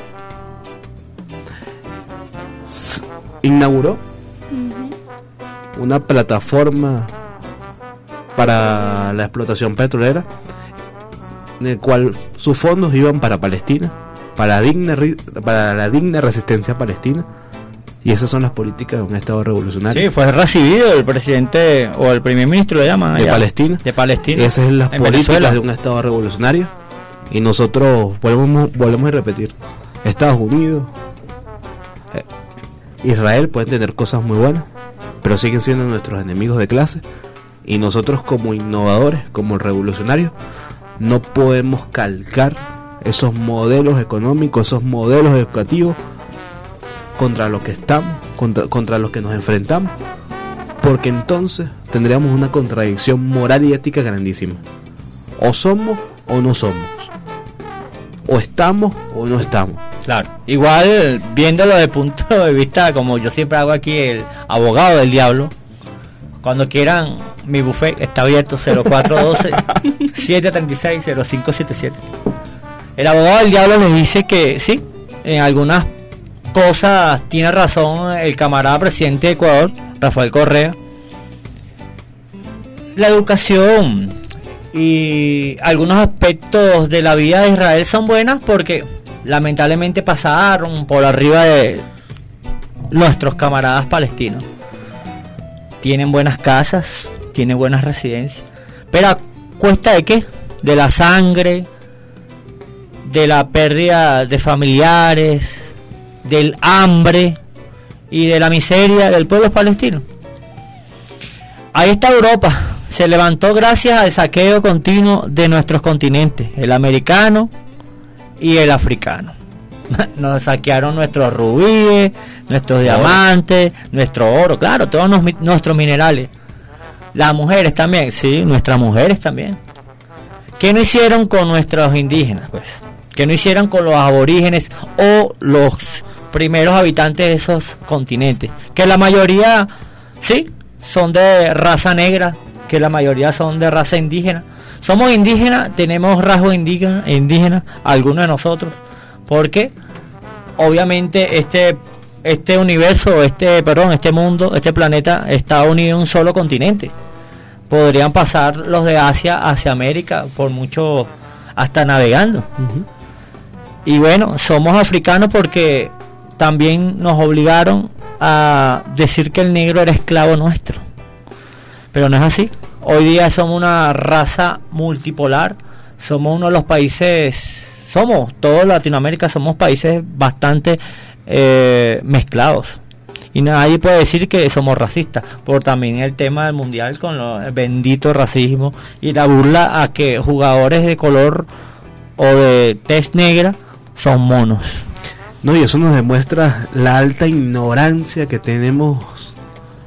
inauguró una plataforma para la explotación petrolera, en el cual sus fondos iban para Palestina, para la digna resistencia palestina. Y esas son las políticas de un Estado revolucionario. Sí, fue recibido el presidente o el primer ministro, le llaman allá, de Palestina. Esas son las políticas Venezuela. de un Estado revolucionario. Y nosotros volvemos a repetir: Estados Unidos, Israel pueden tener cosas muy buenas, pero siguen siendo nuestros enemigos de clase. Y nosotros, como innovadores, como revolucionarios, no podemos calcar esos modelos económicos, esos modelos educativos contra los que estamos, contra los que nos enfrentamos, porque entonces tendríamos una contradicción moral y ética grandísima. O somos o no somos, o estamos o no estamos. Claro, igual viéndolo desde el punto de vista, como yo siempre hago aquí, el abogado del diablo, cuando quieran, mi buffet está abierto, 0412-736-0577. El abogado del diablo les dice que sí, en algunas cosas tiene razón el camarada presidente de Ecuador, Rafael Correa. La educación y algunos aspectos de la vida de Israel son buenas porque lamentablemente pasaron por arriba de nuestros camaradas palestinos. Tienen buenas casas, tienen buenas residencias, pero ¿a cuesta de qué? De la sangre, de la pérdida de familiares, del hambre y de la miseria del pueblo palestino. Ahí está Europa, se levantó gracias al saqueo continuo de nuestros continentes, el americano y el africano. Nos saquearon nuestros rubíes, nuestros diamantes, nuestro oro, claro, todos nuestros minerales. Las mujeres también, sí, nuestras mujeres también. ¿Qué no hicieron con nuestros indígenas, pues? ¿Qué no hicieron con los aborígenes o los primeros habitantes de esos continentes? Que la mayoría, sí, son de raza negra, que la mayoría son de raza indígena. Somos indígenas, tenemos rasgos indígenas, algunos de nosotros, porque obviamente este universo, este mundo, este planeta está unido en un solo continente. Podrían pasar los de Asia hacia América, por mucho, hasta navegando. Y bueno, somos africanos porque también nos obligaron a decir que el negro era esclavo nuestro, pero no es así. Hoy día somos una raza multipolar, somos uno de los países, toda Latinoamérica, somos países bastante mezclados, y nadie puede decir que somos racistas, por también el tema del mundial con el bendito racismo y la burla a que jugadores de color o de tez negra son monos. No, y eso nos demuestra la alta ignorancia que tenemos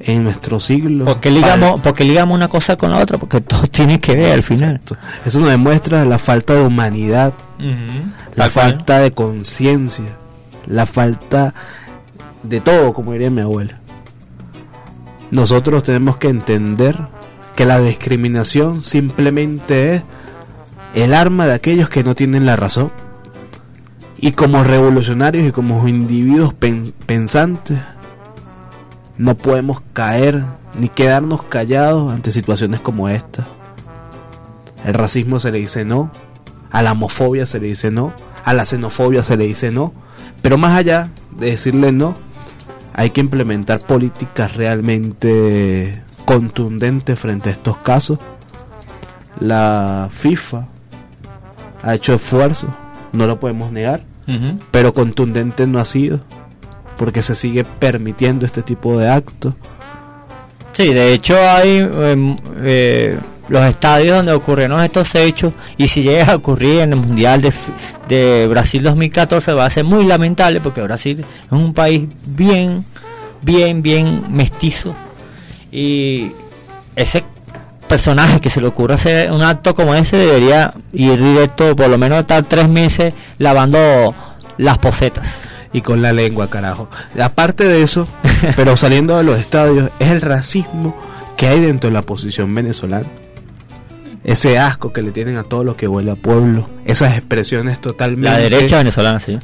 en nuestro siglo. ¿Por qué ligamos una cosa con la otra? Porque todo tiene que ver al final. Exacto. Eso nos demuestra la falta de humanidad, la falta de conciencia, la falta de todo, como diría mi abuela. Nosotros tenemos que entender que la discriminación simplemente es el arma de aquellos que no tienen la razón. Y como revolucionarios y como individuos pensantes, no podemos caer ni quedarnos callados ante situaciones como esta. El racismo se le dice no, a la homofobia se le dice no, a la xenofobia se le dice no, pero más allá de decirle no, hay que implementar políticas realmente contundentes frente a estos casos. La FIFA ha hecho esfuerzos, no lo podemos negar, pero contundente no ha sido, porque se sigue permitiendo este tipo de actos. Sí, de hecho hay los estadios donde ocurrieron estos hechos, y si llega a ocurrir en el Mundial de Brasil 2014 va a ser muy lamentable, porque Brasil es un país bien mestizo, y ese personaje que se le ocurra hacer un acto como ese debería ir directo, por lo menos estar 3 meses lavando las posetas. Y con la lengua, carajo. Aparte de eso, pero saliendo de los estadios, es el racismo que hay dentro de la oposición venezolana. Ese asco que le tienen a todo lo que huele a pueblo. Esas expresiones totalmente... La derecha venezolana, sí.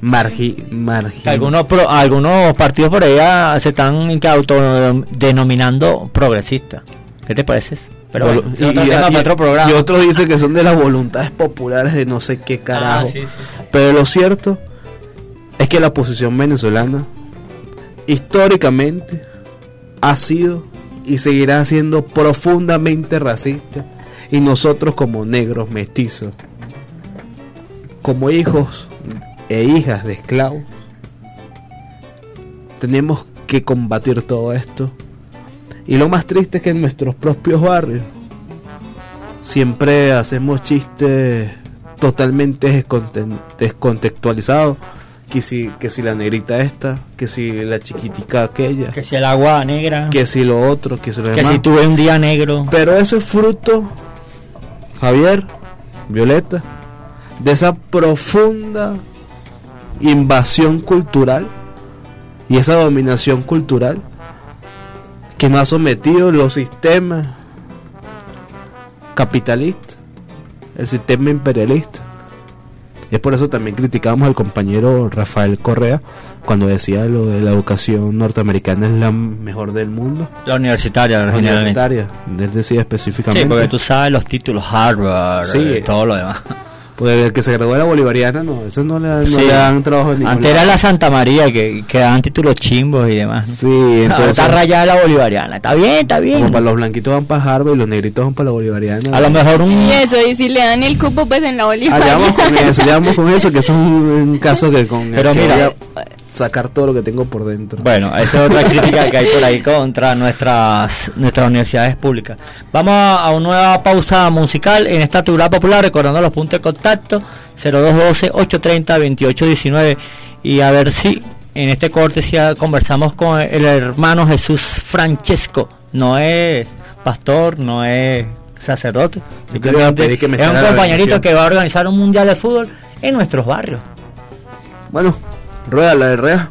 Algunos partidos por allá se están autodenominando progresistas. ¿Qué te parece? Pero bueno, otro programa. Y otros dicen que son de las voluntades populares de no sé qué carajo. Sí. Pero lo cierto es que la oposición venezolana históricamente ha sido y seguirá siendo profundamente racista, y nosotros como negros mestizos, como hijos e hijas de esclavos, tenemos que combatir todo esto. Y lo más triste es que en nuestros propios barrios siempre hacemos chistes totalmente descontextualizados, que si la negrita esta, que si la chiquitica aquella, que si el agua negra, que si lo otro, que si lo demás, que si tuve un día negro. Pero eso es fruto, Javier, Violeta, de esa profunda invasión cultural y esa dominación cultural que nos ha sometido los sistemas capitalistas, el sistema imperialista. Y es por eso también criticamos al compañero Rafael Correa cuando decía lo de la educación norteamericana es la mejor del mundo. La universitaria, él decía específicamente. Sí, porque tú sabes los títulos Harvard, sí, todo lo demás. Porque el que se graduó de la bolivariana, no, eso no le dan trabajo en ningún Antes era la Santa María, que daban títulos chimbos y demás. Sí, entonces está rayada la bolivariana. Está bien. Como para los blanquitos van para Harvard y los negritos van para la bolivariana. A lo mejor Y eso, y si le dan el cupo pues en la bolivariana. Llevamos con eso, que es un caso que con pero mira, sacar todo lo que tengo por dentro. Bueno, esa es otra crítica que hay por ahí contra nuestras universidades públicas. Vamos a una nueva pausa musical en esta Tula Popular, recordando los puntos de contacto 0212-830-2819, y a ver si en este corte conversamos con el hermano Jesús Francesco. No es pastor, no es sacerdote, simplemente es un compañerito que va a organizar un mundial de fútbol en nuestros barrios. Bueno, rueda la de Rea.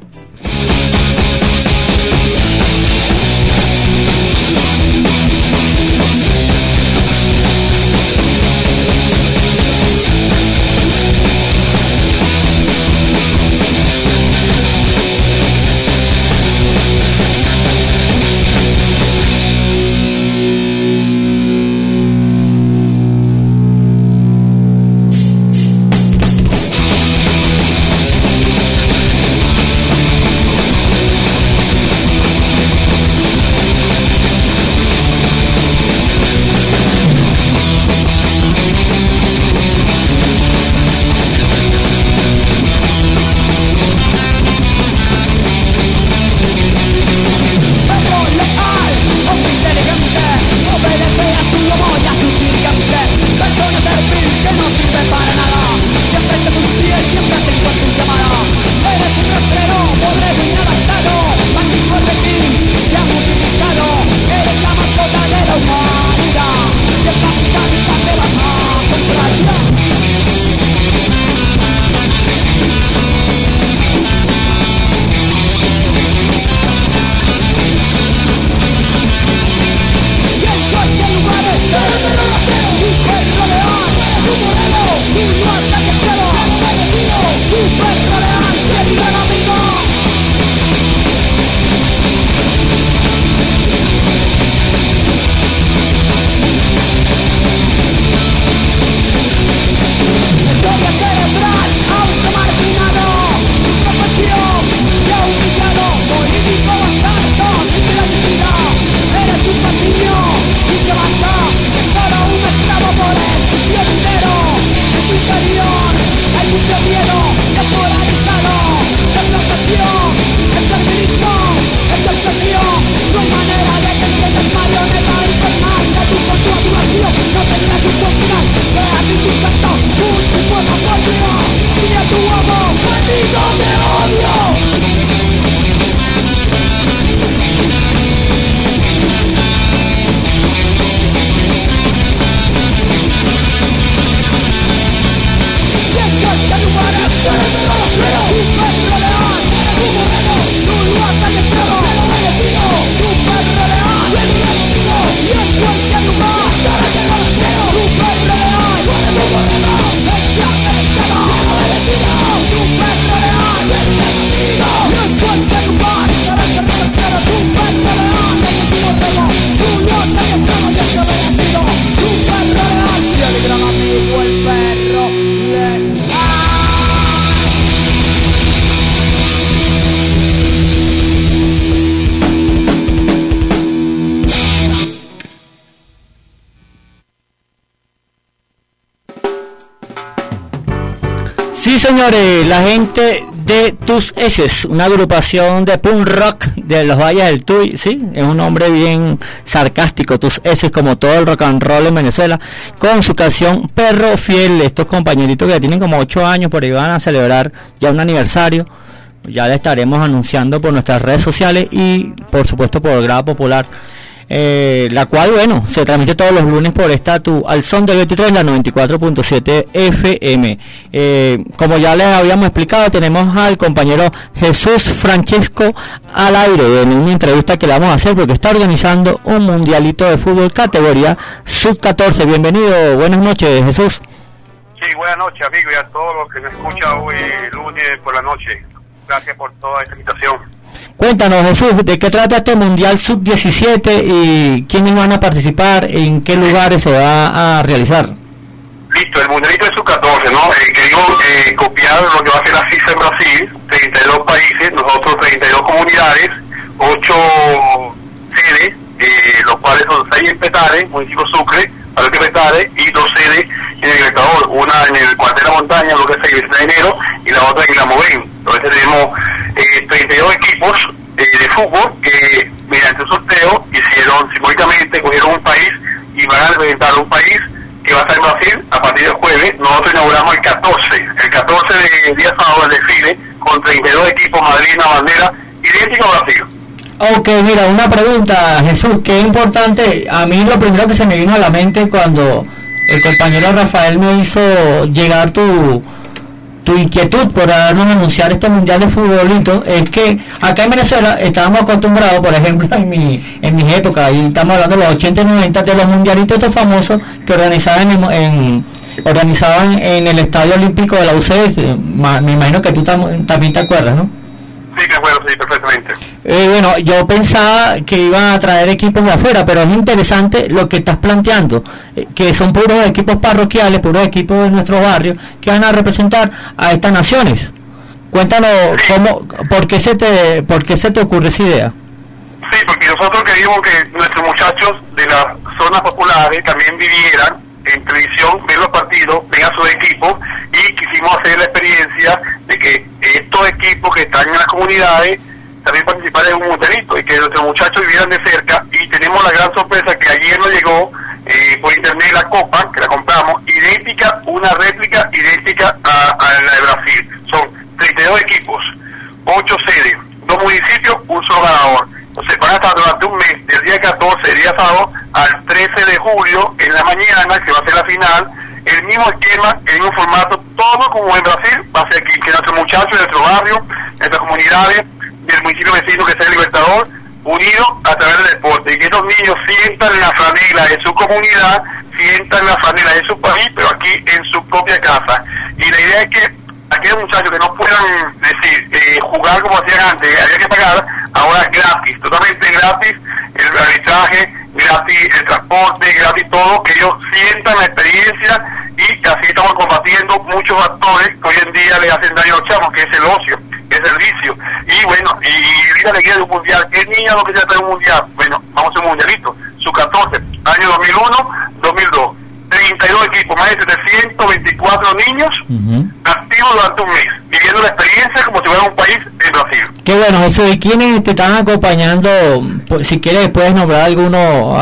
Sí, señores, la gente de Tus Eses, una agrupación de punk rock de los Valles del Tuy, sí, es un nombre bien sarcástico, Tus Eses, como todo el rock and roll en Venezuela, con su canción Perro Fiel. Estos compañeritos que tienen como 8 años, por ahí van a celebrar ya un aniversario, ya le estaremos anunciando por nuestras redes sociales y por supuesto por Grada Popular. La cual, bueno, se transmite todos los lunes por al son del 23, la 94.7 FM. Como ya les habíamos explicado, tenemos al compañero Jesús Francesco al aire en una entrevista que le vamos a hacer porque está organizando un mundialito de fútbol categoría sub-14. Bienvenido, buenas noches, Jesús. Sí, buenas noches, amigo, y a todos los que me escuchan hoy lunes por la noche. Gracias por toda esta invitación. Cuéntanos, Jesús, ¿de qué trata este Mundial Sub-17 y quiénes van a participar? ¿En qué lugares se va a realizar? Listo, el Mundialito es Sub-14, ¿no? Quería copiar lo que va a ser la FIFA en Brasil, 32 países, nosotros 32 comunidades, 8 sedes, los cuales son 6 en Petare, municipio Sucre, Parque Petare, y 2 sedes en el Ecuador, una en el Cuartel de la Montaña, lo que es el 23 de enero, y la otra en Glamoven. Entonces tenemos 32 equipos de fútbol que mediante un sorteo hicieron simbólicamente, cogieron un país y van a representar un país que va a estar en Brasil a partir del jueves. Nosotros inauguramos el 14 de día sábado el desfile con 32 equipos, Madrid, una bandera idéntica a Brasil. Ok, mira, una pregunta, Jesús, qué importante. A mí lo primero que se me vino a la mente cuando el compañero Rafael me hizo llegar tu inquietud por darnos a anunciar este mundial de futbolito es que acá en Venezuela estábamos acostumbrados, por ejemplo en mis épocas, y estamos hablando de los 80 y 90, de los mundialitos estos famosos que organizaban en el Estadio Olímpico de la UCS. Me imagino que tú también te acuerdas, ¿no? Sí, me acuerdo, sí, perfectamente. Bueno, yo pensaba que iban a traer equipos de afuera, pero es interesante lo que estás planteando, que son puros equipos parroquiales, puros equipos de nuestro barrio, que van a representar a estas naciones. Cuéntanos, ¿por qué se te ocurre esa idea? Sí, porque nosotros queríamos que nuestros muchachos de las zonas populares también vivieran en televisión, ver los partidos, vean sus equipos, y quisimos hacer la experiencia de que estos equipos que están en las comunidades también participar en un mundialito y que nuestros muchachos vivieran de cerca. Y tenemos la gran sorpresa que ayer nos llegó por internet la copa, que la compramos, idéntica, una réplica idéntica a la de Brasil. Son 32 equipos, 8 sedes, 2 municipios, un solo ganador. Entonces van a estar durante un mes, del día 14, día sábado, al 13 de julio, en la mañana, que va a ser la final, el mismo esquema, el mismo formato, todo como en Brasil, va a ser aquí, que nuestros muchachos de nuestro barrio, de nuestras comunidades, del municipio vecino que sea el Libertador, unidos a través del deporte, y que esos niños sientan la franela de su comunidad, sientan la franela de su país, pero aquí en su propia casa. Y la idea es que aquellos muchachos que no puedan jugar como hacían antes, había que pagar, ahora es gratis, totalmente gratis, el arbitraje, gratis el transporte, gratis todo, que ellos sientan la experiencia, y así estamos combatiendo muchos factores que hoy en día le hacen daño a los chavos, que es el ocio, que es el vicio. Y bueno, y la alegría de un mundial. ¿Qué niña no quisiera tener un mundial? Bueno, vamos a hacer un mundialito. Sub-14, año 2001, 2002. 32 equipos, más de 724 niños activos durante un mes, viviendo la experiencia como si fuera un país en Brasil. Qué bueno, eso. ¿Y quiénes te están acompañando? Pues, si quieres, puedes nombrar algunos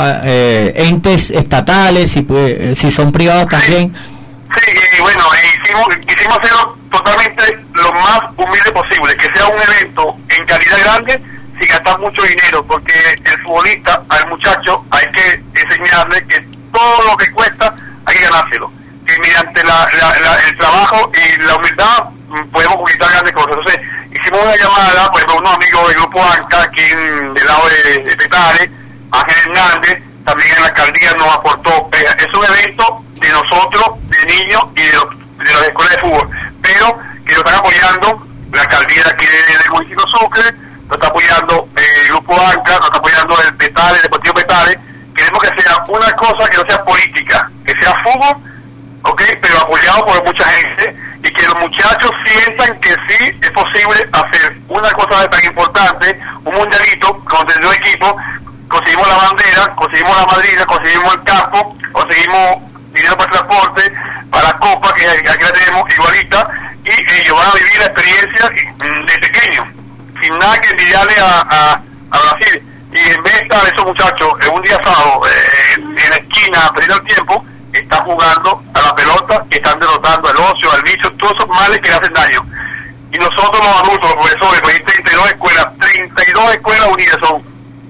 entes estatales, si son privados también. Sí, bueno, quisimos hacerlo totalmente lo más humilde posible, que sea un evento en calidad grande, sin gastar mucho dinero, porque el futbolista, al muchacho, hay que enseñarle que todo lo que cuesta hay que ganárselo, que mediante el trabajo y la humildad podemos conquistar grandes cosas. Entonces hicimos una llamada, por ejemplo, unos amigos del grupo ANCA aquí del lado de Petare, Ángel Hernández, también en la alcaldía nos aportó. Es un evento de nosotros, de niños y de las escuelas de fútbol, pero que lo están apoyando la alcaldía de aquí del municipio Sucre, lo está apoyando el grupo ANCA, lo está apoyando el Petare, el Deportivo Petare. Queremos que sea una cosa que no sea política, que sea fútbol, ¿ok? Pero apoyado por mucha gente, y que los muchachos sientan que sí es posible hacer una cosa tan importante, un mundialito con 32 equipos. Conseguimos la bandera, conseguimos la madrina, conseguimos el campo, conseguimos dinero para el transporte, para la copa, que aquí la tenemos igualita, y ellos van a vivir la experiencia de pequeño, sin nada que envidiarle a Brasil. Y en vez de estar esos muchachos un día sábado en la esquina perdiendo el tiempo, están jugando a la pelota y están derrotando al ocio, al vicio, todos esos males que le hacen daño. Y nosotros los adultos, los profesores, pues hay 32 escuelas unidas, son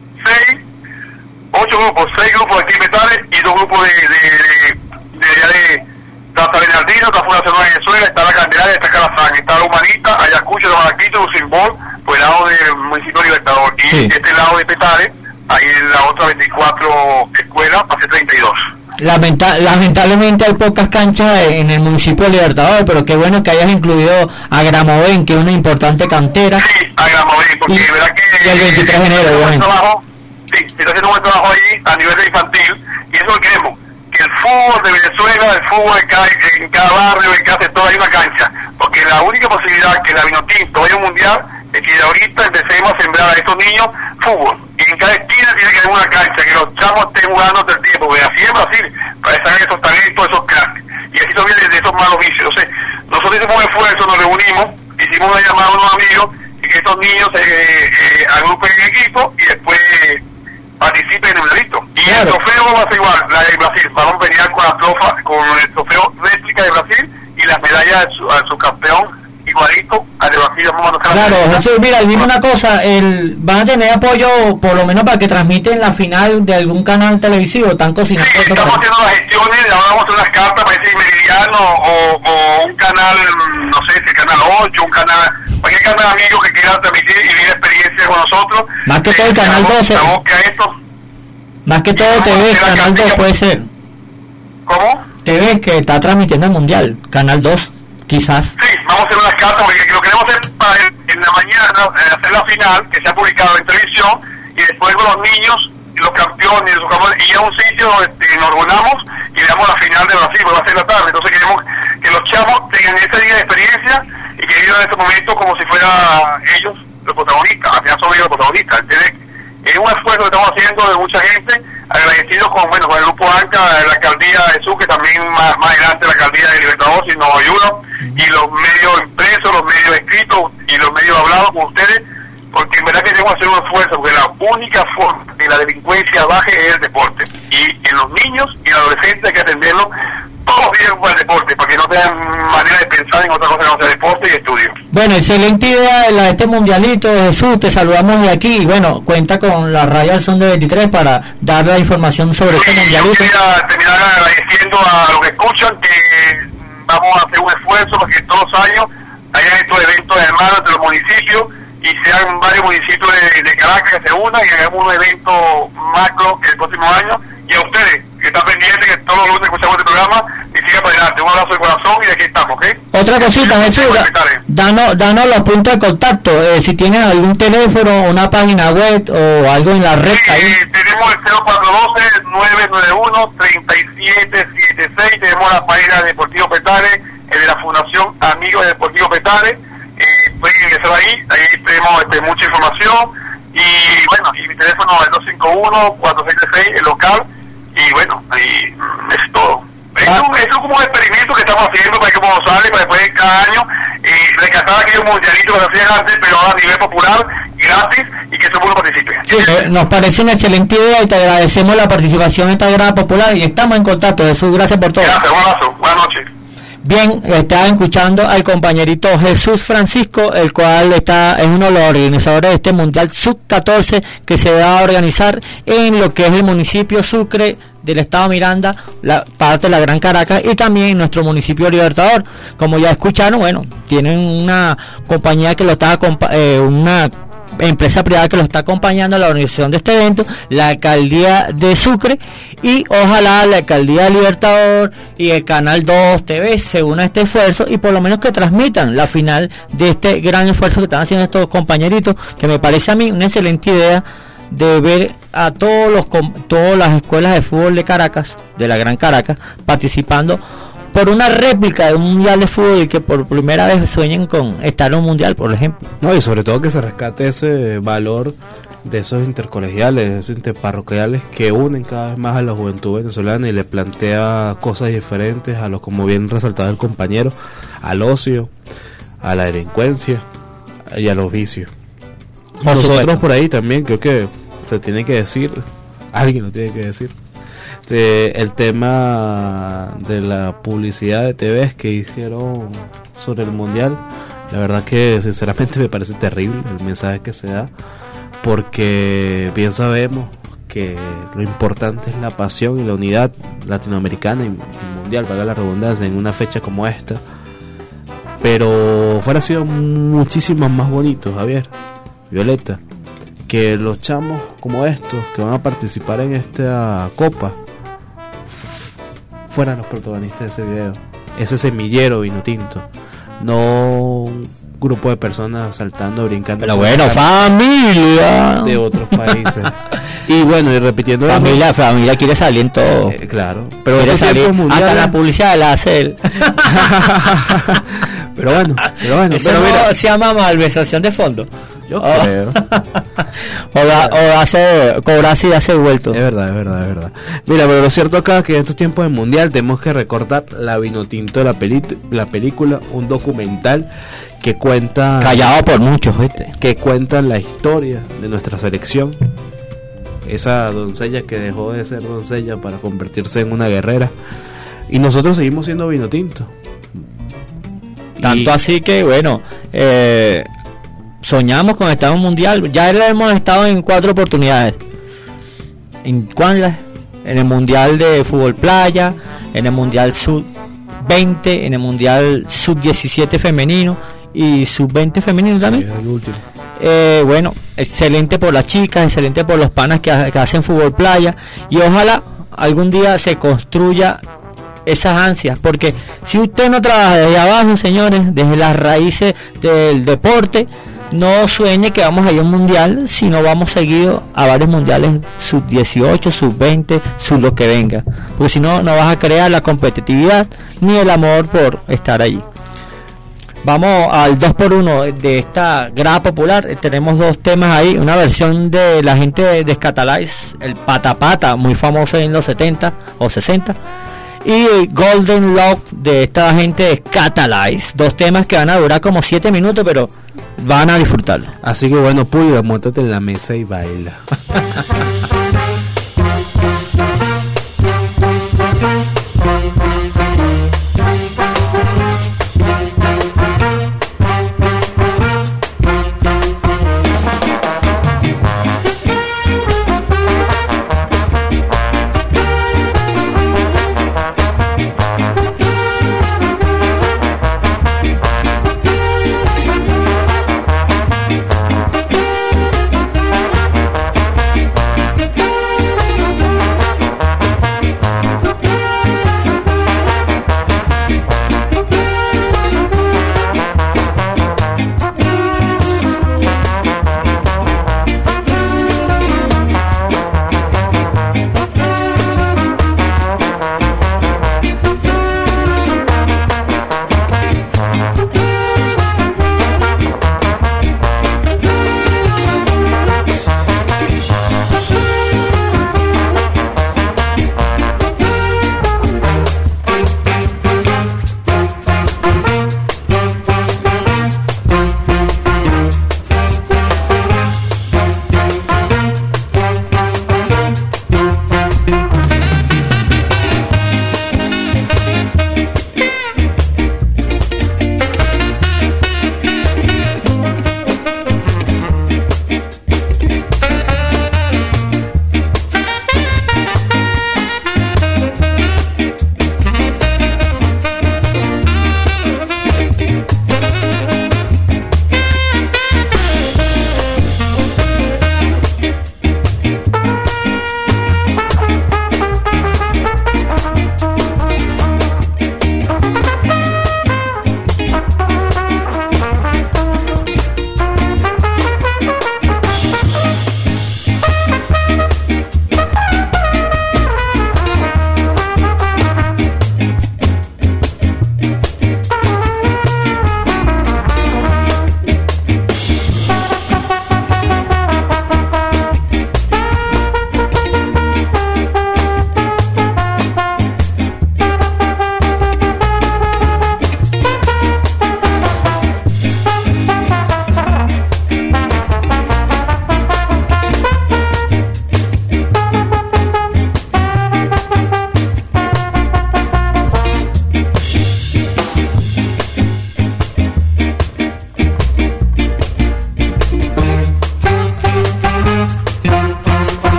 8 grupos de actividades y 2 grupos de Plaza Bernardino, está Fundación Nueva Venezuela, está la Candelaria, está Calazán, está la Humanita, Ayacucho, la Maraquito, Lucimbol, por el lado del municipio Libertador. Y este lado de Petare, ahí en la otra 24 escuelas, hace 32. Lamentablemente hay pocas canchas en el municipio de Libertador, pero qué bueno que hayas incluido a Gramovén, que es una importante cantera. Sí, a Gramovén, porque de verdad que el 23 de enero, obviamente. Sí, se está haciendo un buen trabajo ahí a nivel de infantil, y eso es lo que queremos, que el fútbol de Venezuela, el fútbol en cada barrio, en cada sector hay una cancha, porque la única posibilidad que la Vinotinto vaya a un mundial es que ahorita empecemos a sembrar a estos niños fútbol, y en cada esquina tiene que haber una cancha, que los chamos estén jugando todo el tiempo, porque así en Brasil, para sacar esos talentos, esos cracks, y así también de esos malos vicios. Entonces, nosotros hicimos un esfuerzo, nos reunimos, hicimos una llamada a unos amigos, y que estos niños agrupen en equipo, y después participen en el delito. Y claro, el trofeo va a ser igual, la de Brasil, vamos a venir con el trofeo réplica de Brasil, y las medallas al subcampeón igualito al de Brasil. Claro, Jesús, mira, dime una cosa, ¿van a tener apoyo por lo menos para que transmiten la final de algún canal televisivo? ¿Están cocinando? Sí, estamos haciendo las gestiones, ahora vamos a hacer unas cartas para decir Meridiano o un canal, no sé, si el canal 8, un canal, cualquier canal amigo que quiera transmitir y vivir experiencia con nosotros. Más que todo el canal 12. Más que todo TV, canal 2 puede ser. ¿Cómo? TV que está transmitiendo el mundial, canal 2. Quizás. Sí, vamos a hacer unas cartas porque lo queremos hacer para en la mañana, hacer la final, que se ha publicado en televisión, y después con los niños, los campeones, y a un sitio donde nos reunamos y veamos la final de Brasil, porque va a ser la tarde. Entonces queremos que los chamos tengan ese día de experiencia y que vivan este momento como si fueran ellos los protagonistas, al final son ellos los protagonistas. ¿Entiendes? Es un esfuerzo que estamos haciendo de mucha gente, agradecidos con el grupo ANCA, la alcaldía de Sucre, también más adelante la alcaldía de Libertador, si nos ayudan, y los medios impresos, los medios escritos y los medios hablados con ustedes, porque en verdad que tenemos que hacer un esfuerzo, porque la única forma de la delincuencia baje es el deporte, y en los niños y adolescentes hay que atenderlo todos los días con el deporte, para que no tengan manera de pensar en otra cosa que no sea deporte y estudio. Bueno, excelente idea la de este mundialito, Jesús, te saludamos de aquí, y bueno, cuenta con la radio al son de 23 para dar la información sobre este mundialito. Yo quería terminar agradeciendo a los que escuchan, que vamos a hacer un esfuerzo para que todos los años haya estos eventos hermanos entre los municipios, y sean varios municipios de Caracas que se unan y hagamos un evento macro el próximo año. Y a ustedes, que están pendientes, que todos los lunes escuchamos este programa, y sigan para adelante. Un abrazo de corazón y aquí estamos, ¿ok? Otra cosita, Jesús, danos los puntos de contacto, si tienes algún teléfono, una página web o algo en la red. Sí, tenemos el 0412-991-3776, tenemos la página de Deportivo Petare, de la Fundación Amigos de Deportivo Petare, pueden ingresar ahí tenemos mucha información, y bueno, y mi teléfono es 251-4636, el local, y bueno, ahí es todo. Es como un experimento que estamos haciendo para que como sale, para después cada año, y rescatar aquellos mundialitos que se hacían antes, pero ahora a nivel popular, gratis, y que todo el mundo participe. Sí, nos parece una excelente idea y te agradecemos la participación en esta grada popular, y estamos en contacto. Jesús, gracias por todo. Gracias, un abrazo, buenas noches. Bien, estaba escuchando al compañerito Jesús Francisco, el cual es uno de los organizadores de este Mundial Sub-14 que se va a organizar en lo que es el municipio Sucre del estado Miranda, la parte de la Gran Caracas, y también en nuestro municipio Libertador. Como ya escucharon, bueno, tienen una compañía que lo está una empresa privada que lo está acompañando a la organización de este evento, la alcaldía de Sucre, y ojalá la alcaldía de Libertador y el canal 2 TV se unan a este esfuerzo y por lo menos que transmitan la final de este gran esfuerzo que están haciendo estos compañeritos, que me parece a mí una excelente idea de ver a todas las escuelas de fútbol de Caracas, de la Gran Caracas, participando por una réplica de un mundial de fútbol, y que por primera vez sueñen con estar en un mundial, por ejemplo. No, y sobre todo que se rescate ese valor de esos intercolegiales, de esos interparroquiales que unen cada vez más a la juventud venezolana y le plantea cosas diferentes a lo, como bien resaltaba el compañero, al ocio, a la delincuencia y a los vicios. Nosotros por ahí también creo que se tiene que decir, alguien lo tiene que decir, el tema de la publicidad de TVs que hicieron sobre el mundial. La verdad que sinceramente me parece terrible el mensaje que se da, porque bien sabemos que lo importante es la pasión y la unidad latinoamericana y mundial, valga la redundancia, en una fecha como esta. Pero fuera sido muchísimo más bonito, Javier, Violeta, que los chamos como estos que van a participar en esta copa fueran los protagonistas de ese video, ese semillero vino tinto, no un grupo de personas saltando, brincando. Pero bueno, familia de otros países. Y bueno, y repitiendo familia quiere salir en todo. Claro, pero quiere salir hasta la publicidad de la ACEL. pero bueno, eso pero no mira, se llama malversación de fondo. Yo creo. o cobrarse y hace vuelto. Es verdad. Mira, pero lo cierto acá es que en estos tiempos del mundial tenemos que recordar la vinotinto de la película, un documental que cuenta, callado por muchos, que cuenta la historia de nuestra selección, esa doncella que dejó de ser doncella para convertirse en una guerrera, y nosotros seguimos siendo vinotinto. Tanto así que bueno, soñamos con estar en un mundial. Ya hemos estado en 4 oportunidades. ¿En cuáles? En el mundial de fútbol playa, en el mundial sub-20, en el mundial sub-17 femenino y sub-20 femenino también. Sí, es el último. Bueno, excelente por las chicas, excelente por los panas que hacen fútbol playa, y ojalá algún día se construya esas ansias, porque si usted no trabaja desde abajo, señores, desde las raíces del deporte, no sueñe que vamos a ir a un mundial, sino vamos seguido a varios mundiales sub-18, sub-20, sub lo que venga, porque si no, no vas a crear la competitividad ni el amor por estar allí. Vamos al 2x1 de esta grada popular. Tenemos 2 temas ahí, una versión de la gente de Scatalize, el Pata Pata, muy famoso en los 70 o 60, y Golden Love de esta gente de Scatalize. 2 temas que van a durar como 7 minutos, pero van a disfrutar. Así que bueno, Pulga, móntate en la mesa y baila.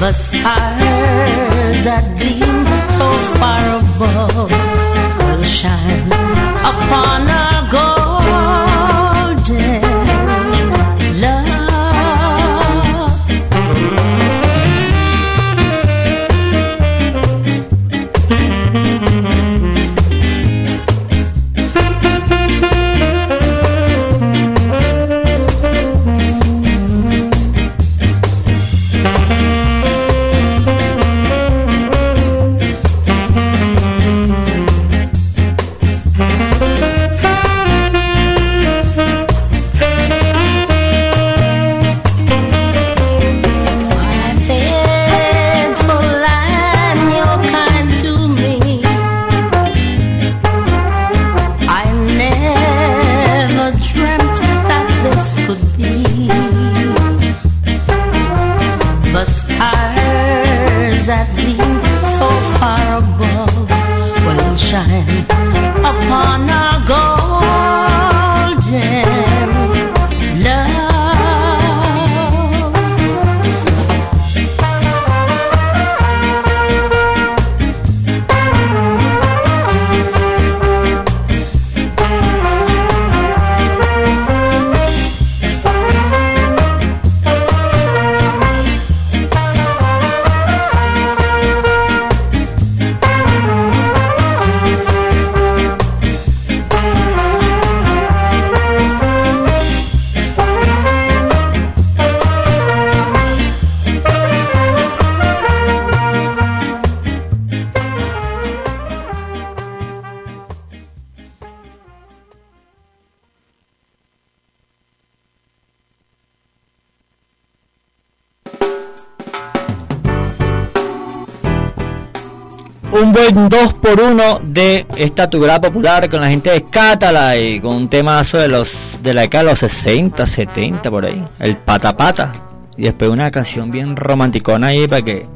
The stars that gleam so far above will shine upon our golden love. Un buen 2x1 de esta tu grada popular con la gente de Cátala y con un temazo de la década de los 60, 70 por ahí, el Pata Pata, y después una canción bien romanticona ahí para que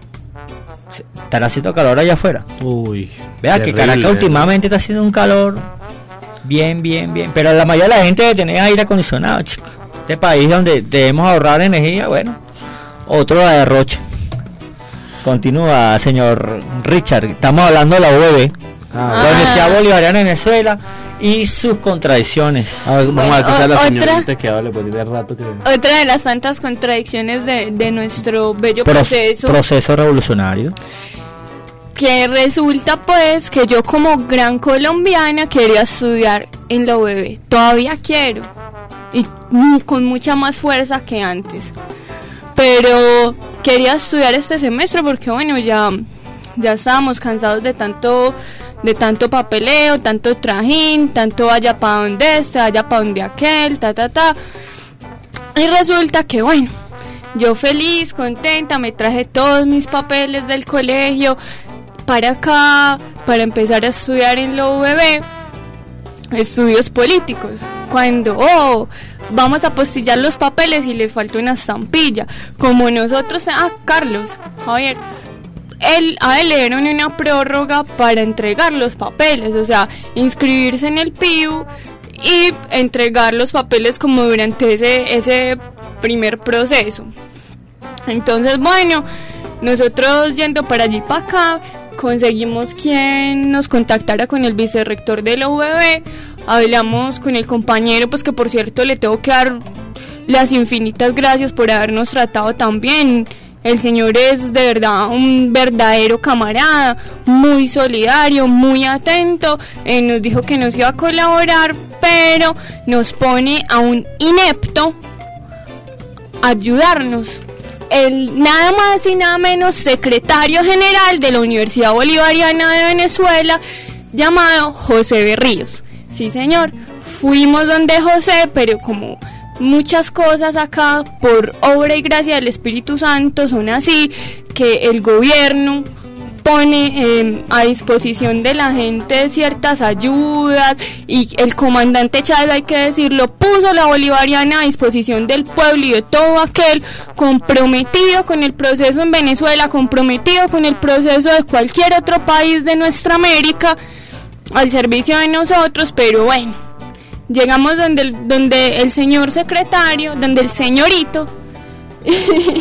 estará haciendo calor allá afuera. Uy, vea terrible, que Caracas últimamente está haciendo un calor bien, pero la mayoría de la gente tiene aire acondicionado, chicos. Este país donde debemos ahorrar energía, bueno, otro la derroche. Continúa, señor Richard. Estamos hablando de la UBB, la Universidad Bolivariana de Venezuela, y sus contradicciones. Vamos a escuchar a la señorita que habla por el rato. Otra de las tantas contradicciones de nuestro bello proceso revolucionario. Que resulta pues que yo como gran colombiana quería estudiar en la UBB. Todavía quiero. Y con mucha más fuerza que antes. Pero quería estudiar este semestre porque bueno, ya estábamos cansados de tanto papeleo, tanto trajín, tanto vaya para donde este, vaya para donde aquel, y resulta que bueno, yo feliz, contenta, me traje todos mis papeles del colegio para acá, para empezar a estudiar en la UBB estudios políticos, cuando vamos a apostillar los papeles y les falta una estampilla, como nosotros, Carlos, Javier, a él le dieron una prórroga para entregar los papeles, o sea, inscribirse en el PIU y entregar los papeles como durante ese primer proceso. Entonces, bueno, nosotros yendo para allí para acá, conseguimos quien nos contactara con el vicerrector de la UBB, hablamos con el compañero, pues que por cierto le tengo que dar las infinitas gracias por habernos tratado tan bien. El señor es de verdad un verdadero camarada, muy solidario, muy atento, nos dijo que nos iba a colaborar, pero nos pone a un inepto a ayudarnos. El nada más y nada menos secretario general de la Universidad Bolivariana de Venezuela, llamado José Berríos. Sí, señor, fuimos donde José, pero como muchas cosas acá, por obra y gracia del Espíritu Santo, son así, que el gobierno pone a disposición de la gente ciertas ayudas, y el comandante Chávez, hay que decirlo, puso la Bolivariana a disposición del pueblo y de todo aquel comprometido con el proceso en Venezuela, comprometido con el proceso de cualquier otro país de nuestra América, al servicio de nosotros. Pero bueno, llegamos donde el señor secretario, donde el señorito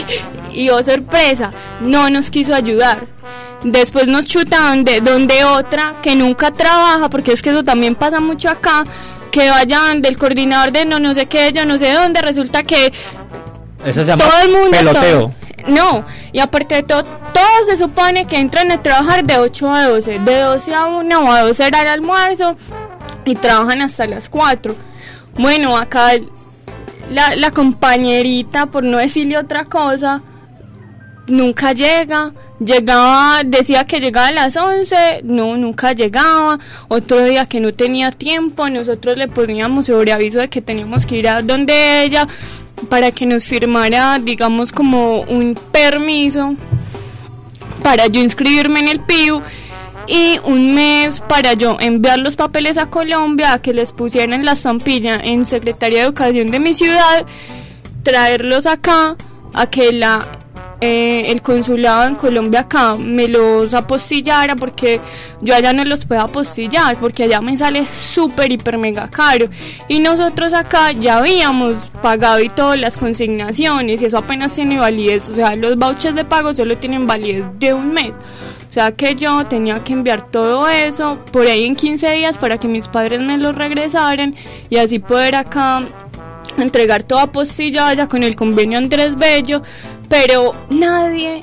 Y oh sorpresa, no nos quiso ayudar. Después nos chutaron de donde otra que nunca trabaja, porque es que eso también pasa mucho acá, que vayan del coordinador de no sé qué, yo no sé dónde, resulta que eso se llama todo el mundo peloteo. No, y aparte de todo, todos se supone que entran a trabajar de 8 a 12, de 12 a 1 o a 12 era el almuerzo, y trabajan hasta las 4. Bueno, acá la compañerita, por no decirle otra cosa, nunca llegaba, decía que llegaba a las 11, no, nunca llegaba. Otro día que no tenía tiempo, nosotros le poníamos sobre aviso de que teníamos que ir a donde ella para que nos firmara, digamos, como un permiso para yo inscribirme en el PIU y un mes para yo enviar los papeles a Colombia, a que les pusieran la estampilla en Secretaría de Educación de mi ciudad, traerlos acá, a que el consulado en Colombia acá me los apostillara, porque yo allá no los puedo apostillar porque allá me sale súper hiper mega caro, y nosotros acá ya habíamos pagado y todas las consignaciones y eso apenas tiene validez, o sea, los vouchers de pago solo tienen validez de un mes, o sea que yo tenía que enviar todo eso por ahí en 15 días para que mis padres me los regresaran y así poder acá entregar todo apostillado ya con el convenio Andrés Bello. Pero nadie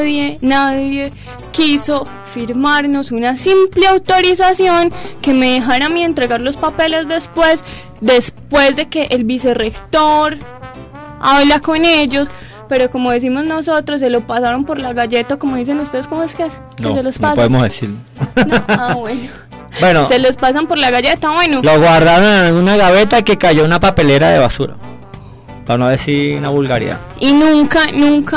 quiso firmarnos una simple autorización que me dejara a mí entregar los papeles después de que el vicerrector habla con ellos. Pero como decimos nosotros, se lo pasaron por la galleta, como dicen ustedes, ¿cómo es que es? No, se los pasan. No podemos decir. No, bueno. Se los pasan por la galleta, bueno. Lo guardaron en una gaveta que cayó en una papelera de basura, para no decir una vulgaridad. Y nunca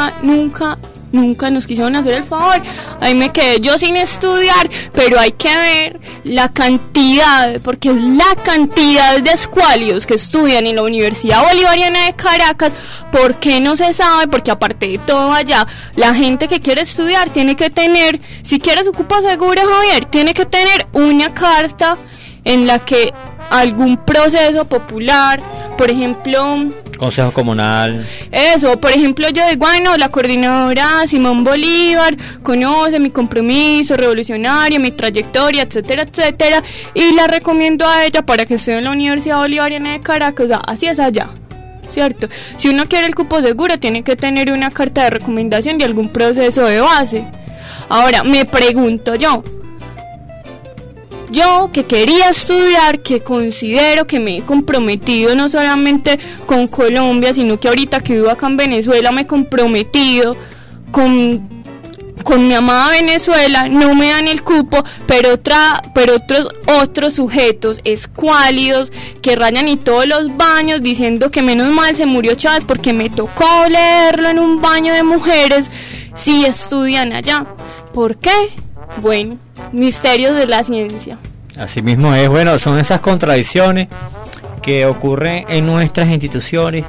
nos quisieron hacer el favor. Ahí me quedé yo sin estudiar, pero hay que ver la cantidad, porque es la cantidad de escualios que estudian en la Universidad Bolivariana de Caracas. ¿Por qué no se sabe? Porque aparte de todo allá, la gente que quiere estudiar tiene que tener, si quiere su cupo seguro, Javier, tiene que tener una carta en la que algún proceso popular, por ejemplo, Consejo Comunal. Eso, por ejemplo, yo digo, bueno, la coordinadora Simón Bolívar conoce mi compromiso revolucionario, mi trayectoria, etcétera, etcétera, y la recomiendo a ella para que estudie en la Universidad Bolivariana de Caracas, o sea, así es allá, ¿cierto? Si uno quiere el cupo seguro, tiene que tener una carta de recomendación de algún proceso de base. Ahora, me pregunto yo que quería estudiar, que considero que me he comprometido no solamente con Colombia, sino que ahorita que vivo acá en Venezuela me he comprometido con mi amada Venezuela, no me dan el cupo, pero otros sujetos escuálidos que rayan y todos los baños diciendo que menos mal se murió Chávez porque me tocó leerlo en un baño de mujeres, sí estudian allá. ¿Por qué? Bueno, misterios de la ciencia. Así mismo es, bueno, son esas contradicciones que ocurren en nuestras instituciones,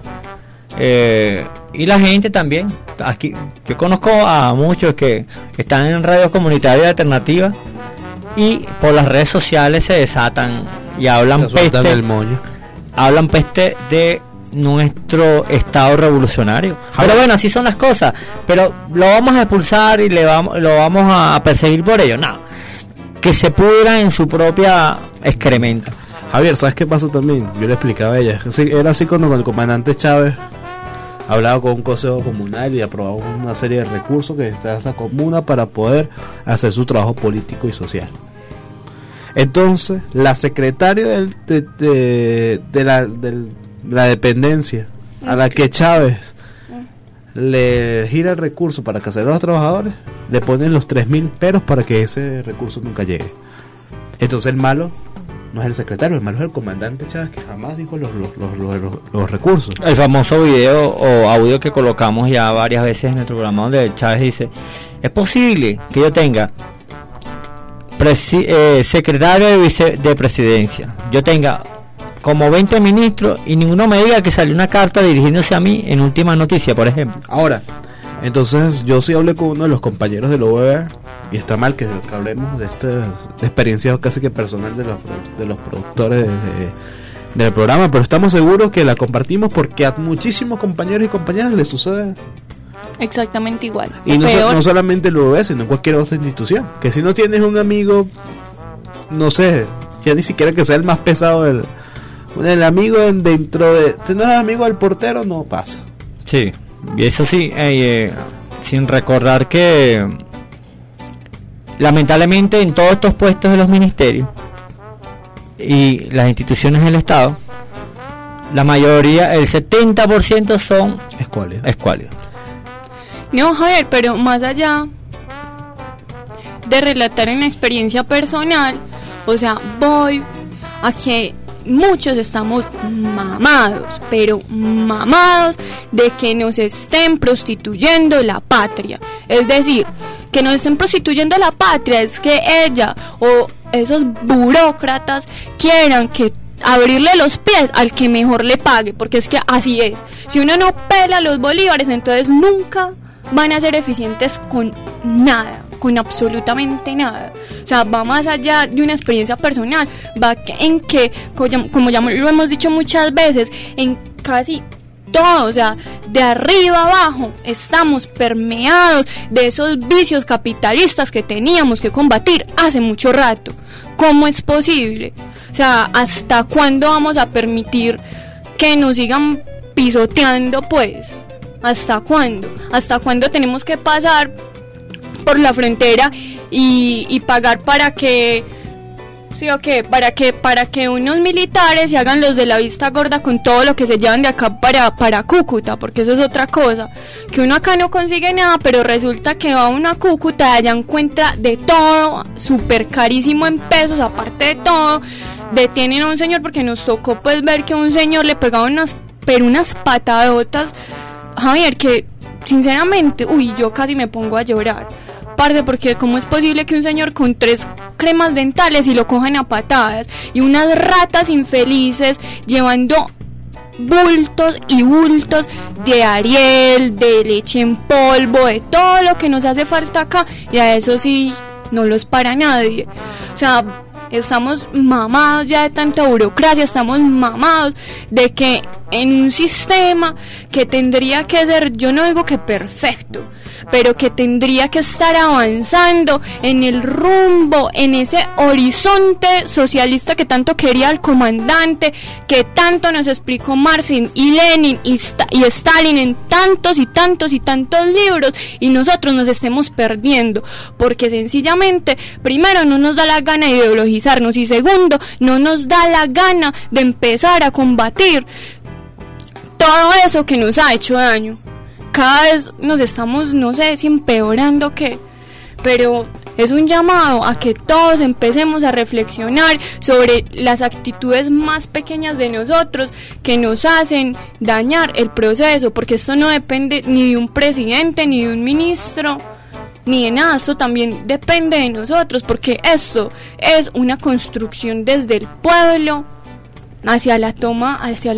y la gente también. Aquí yo conozco a muchos que están en radios comunitarias alternativas y por las redes sociales se desatan y hablan peste de nuestro estado revolucionario. Pero bueno, así son las cosas. Pero lo vamos a expulsar y lo vamos a perseguir por ello. No, que se pudra en su propia excremento. Javier, ¿sabes qué pasa también? Yo le explicaba a ella. Era así cuando el comandante Chávez hablaba con un consejo comunal y aprobaba una serie de recursos que necesitaba esa comuna para poder hacer su trabajo político y social. Entonces, la secretaria de la dependencia a la que Chávez le gira el recurso para que a los trabajadores, le ponen los 3.000 peros para que ese recurso nunca llegue. Entonces el malo no es el secretario, el malo es el comandante Chávez, que jamás dijo los recursos. El famoso video o audio que colocamos ya varias veces en nuestro programa, donde Chávez dice: es posible que yo tenga secretario de presidencia, yo tenga como 20 ministros y ninguno me diga que salió una carta dirigiéndose a mí en Última Noticia, por ejemplo. Ahora, entonces yo sí hablé con uno de los compañeros de la UBR y está mal que hablemos de experiencia casi que personal de los productores del programa, pero estamos seguros que la compartimos porque a muchísimos compañeros y compañeras les sucede exactamente igual. Y no solamente el UV, sino cualquier otra institución. Que si no tienes un amigo, no sé, ya ni siquiera que sea el más pesado el amigo dentro de... Si no eres amigo del portero, no pasa. Sí, y eso sí, sin recordar que lamentablemente en todos estos puestos de los ministerios y las instituciones del Estado, la mayoría, el 70% son escuálidos. No, Javier, pero más allá de relatar una experiencia personal, o sea, voy a que muchos estamos mamados, pero mamados de que nos estén prostituyendo la patria. Es decir, que nos estén prostituyendo la patria es que ella o esos burócratas quieran que abrirle los pies al que mejor le pague, porque es que así es. Si uno no pela los bolívares, entonces nunca van a ser eficientes con nada, con absolutamente nada. O sea, va más allá de una experiencia personal, va en que, como ya lo hemos dicho muchas veces, en casi todo, o sea, de arriba abajo estamos permeados de esos vicios capitalistas que teníamos que combatir hace mucho rato. ¿Cómo es posible? O sea, ¿hasta cuándo vamos a permitir que nos sigan pisoteando, pues? ¿Hasta cuándo? ¿Hasta cuándo tenemos que pasar por la frontera y pagar para que, sí o qué, para que unos militares se hagan los de la vista gorda con todo lo que se llevan de acá para Cúcuta? Porque eso es otra cosa, que uno acá no consigue nada, pero resulta que va uno a Cúcuta y allá encuentra de todo, súper carísimo en pesos, aparte de todo. Detienen a un señor porque nos tocó pues ver que un señor le pegaba unas patadotas, Javier, que sinceramente, yo casi me pongo a llorar, parce, porque cómo es posible que un señor con 3 cremas dentales y lo cojan a patadas, y unas ratas infelices llevando bultos y bultos de Ariel, de leche en polvo, de todo lo que nos hace falta acá, y a eso sí no los para nadie. O sea, estamos mamados ya de tanta burocracia, estamos mamados de que en un sistema que tendría que ser, yo no digo que perfecto, pero que tendría que estar avanzando en el rumbo, en ese horizonte socialista que tanto quería el comandante, que tanto nos explicó Marx y Lenin y Stalin en tantos y tantos y tantos libros, y nosotros nos estemos perdiendo, porque sencillamente, primero, no nos da la gana de ideologizarnos, y segundo, no nos da la gana de empezar a combatir todo eso que nos ha hecho daño. Cada vez nos estamos, no sé si empeorando o qué, pero es un llamado a que todos empecemos a reflexionar sobre las actitudes más pequeñas de nosotros que nos hacen dañar el proceso, porque esto no depende ni de un presidente, ni de un ministro, ni de nada. Esto también depende de nosotros, porque esto es una construcción desde el pueblo hacia la toma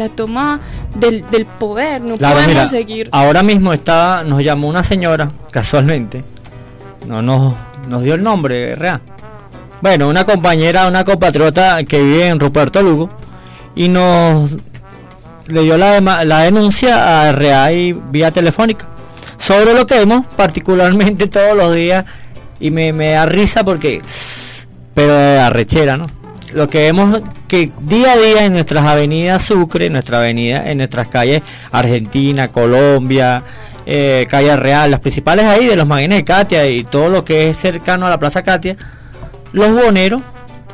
del poder. No podemos seguir. Ahora mismo nos llamó una señora, casualmente, no nos dio el nombre real, bueno, una compañera, una compatriota que vive en Ruperto Lugo, y nos le dio la denuncia a REAI vía telefónica sobre lo que vemos particularmente todos los días, y me da risa porque, pero de arrechera, ¿no? Lo que vemos que día a día en nuestras avenidas Sucre, en nuestras calles Argentina, Colombia, Calle Real, las principales ahí de los Maguines de Catia y todo lo que es cercano a la Plaza Catia, los boneros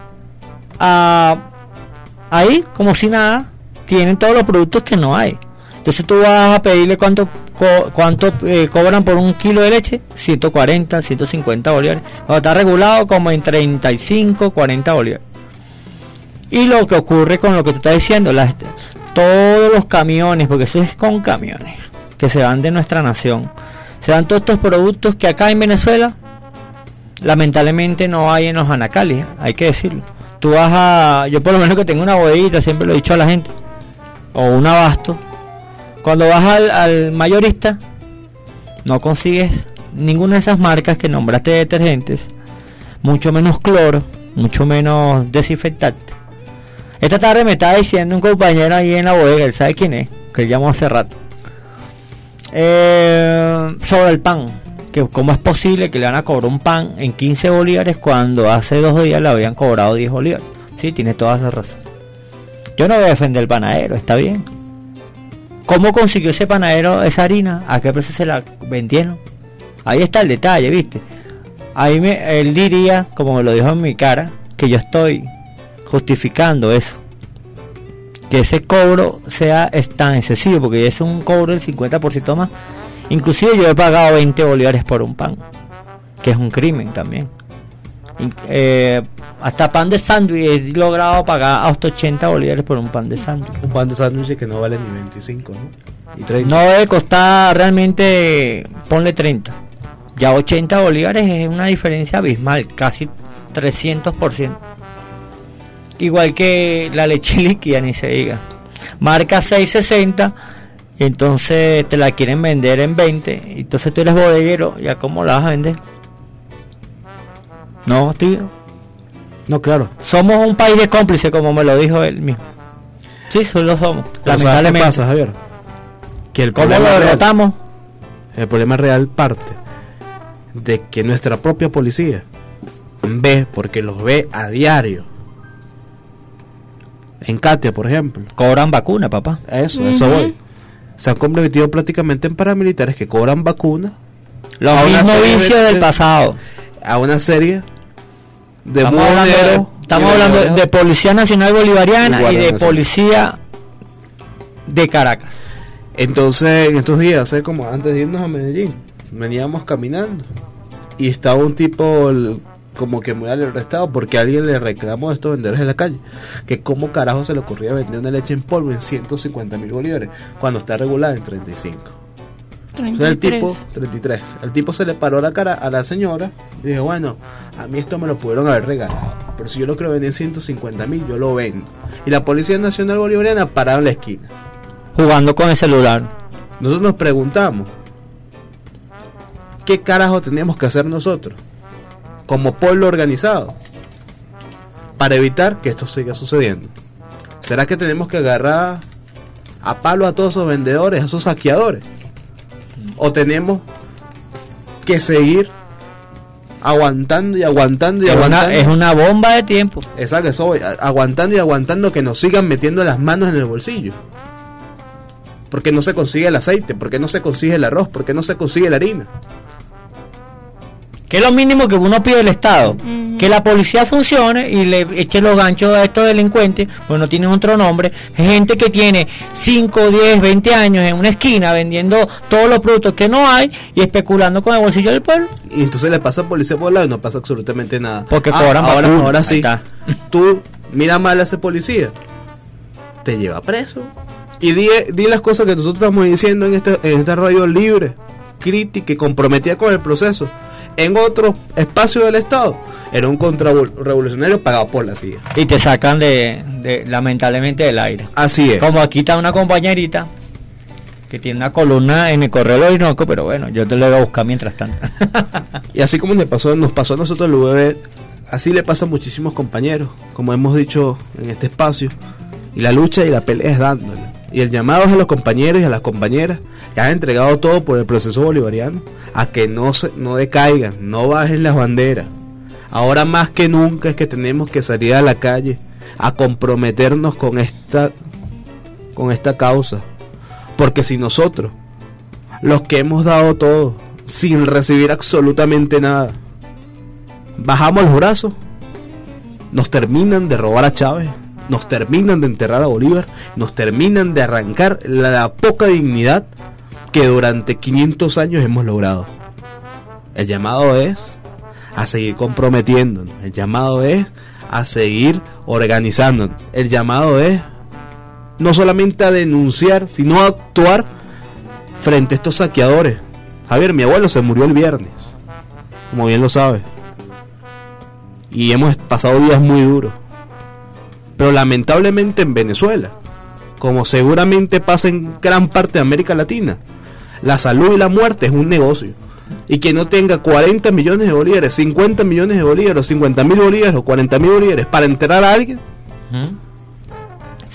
ahí como si nada tienen todos los productos que no hay. Entonces tú vas a pedirle cuánto cobran por un kilo de leche, 140, 150 bolívares, cuando está regulado como en 35, 40 bolívares. Y lo que ocurre con lo que tú estás diciendo, todos los camiones, porque eso es con camiones, que se van de nuestra nación, se dan todos estos productos que acá en Venezuela lamentablemente no hay en los anacalis, hay que decirlo. Tú yo por lo menos que tengo una bodeguita, siempre lo he dicho a la gente, o un abasto, cuando vas al mayorista no consigues ninguna de esas marcas que nombraste de detergentes, mucho menos cloro, mucho menos desinfectante. Esta tarde me estaba diciendo un compañero ahí en la bodega, él sabe quién es, que él llamó hace rato. sobre el pan, que cómo es posible que le van a cobrar un pan en 15 bolívares cuando hace 2 días le habían cobrado 10 bolívares. Sí, tiene toda la razón. Yo no voy a defender al panadero, está bien. ¿Cómo consiguió ese panadero esa harina? ¿A qué precio se la vendieron? Ahí está el detalle, ¿viste? Ahí él diría, como me lo dijo en mi cara, que yo estoy justificando eso, que ese cobro es tan excesivo, porque es un cobro del 50% más. Inclusive yo he pagado 20 bolívares por un pan, que es un crimen también. Hasta pan de sándwich he logrado pagar hasta 80 bolívares por un pan de sándwich. Un pan de sándwich que no vale ni 25, ¿no? Y 30. No debe costar realmente, ponle 30. Ya 80 bolívares es una diferencia abismal, casi 300%. Igual que la leche líquida, ni se diga. Marca 6.60, y entonces te la quieren vender en 20. Y entonces tú eres bodeguero, ¿ya cómo la vas a vender? No, tío. No, claro. Somos un país de cómplices, como me lo dijo él mismo. Sí, lo somos. Lamentablemente. ¿Qué pasa, Javier? Que el ¿cómo lo derrotamos? El problema real parte de que nuestra propia policía ve, porque los ve a diario. En Katia, por ejemplo. Cobran vacuna, papá. Eso voy. Se han convertido prácticamente en paramilitares que cobran vacuna. Los mismos vicios del pasado. A una serie de estamos hablando de Policía Nacional Bolivariana y de Policía de Caracas. Entonces, en estos días, como antes de irnos a Medellín, veníamos caminando y estaba un tipo como que muy arrestado porque alguien le reclamó a estos vendedores en la calle que cómo carajo se le ocurría vender una leche en polvo en 150.000 bolívares cuando está regulada en 35. Entonces el tipo, 33, el tipo se le paró la cara a la señora y dijo, bueno, a mí esto me lo pudieron haber regalado, pero si yo lo creo vender en 150.000, yo lo vendo. Y la Policía Nacional Bolivariana parada en la esquina jugando con el celular. Nosotros nos preguntamos, ¿qué carajo tenemos que hacer nosotros como pueblo organizado para evitar que esto siga sucediendo? ¿Será que tenemos que agarrar a palo a todos esos vendedores, a esos saqueadores? ¿O tenemos que seguir aguantando y aguantando y aguantando? Es una bomba de tiempo. Exacto, eso voy, aguantando y aguantando que nos sigan metiendo las manos en el bolsillo. Porque no se consigue el aceite, porque no se consigue el arroz, porque no se consigue la harina. Que es lo mínimo que uno pide del Estado, que la policía funcione y le eche los ganchos a estos delincuentes, pues no tienen otro nombre, gente que tiene 5, 10, 20 años en una esquina vendiendo todos los productos que no hay y especulando con el bolsillo del pueblo. Y entonces le pasa a policía por el lado y no pasa absolutamente nada. Porque cobran ahora sí, tú mira mal a ese policía, te lleva preso. Y di las cosas que nosotros estamos diciendo en esta radio libre, crítica y comprometida con el proceso. En otro espacio del Estado era un contrarrevolucionario pagado por la CIA. Y te sacan lamentablemente del aire. Así es. Como aquí está una compañerita que tiene una columna en el Correo del Orinoco, pero bueno, yo te lo voy a buscar mientras tanto. Y así como nos pasó a nosotros el UBB, así le pasa a muchísimos compañeros, como hemos dicho en este espacio. Y la lucha y la pelea es dándole. Y el llamado es a los compañeros y a las compañeras que han entregado todo por el proceso bolivariano a que no decaigan, no bajen las banderas. Ahora más que nunca es que tenemos que salir a la calle a comprometernos con esta causa. Porque si nosotros, los que hemos dado todo sin recibir absolutamente nada, bajamos los brazos, nos terminan de robar a Chávez, nos terminan de enterrar a Bolívar, nos terminan de arrancar la poca dignidad que durante 500 años hemos logrado. El llamado es a seguir comprometiéndonos, el llamado es a seguir organizándonos, el llamado es no solamente a denunciar, sino a actuar frente a estos saqueadores. Javier, mi abuelo se murió el viernes, como bien lo sabes, y hemos pasado días muy duros. Pero lamentablemente en Venezuela, como seguramente pasa en gran parte de América Latina, la salud y la muerte es un negocio. Y que no tenga 40 millones de bolívares, 50 millones de bolívares, 50.000 bolívares o 40.000 bolívares para enterrar a alguien,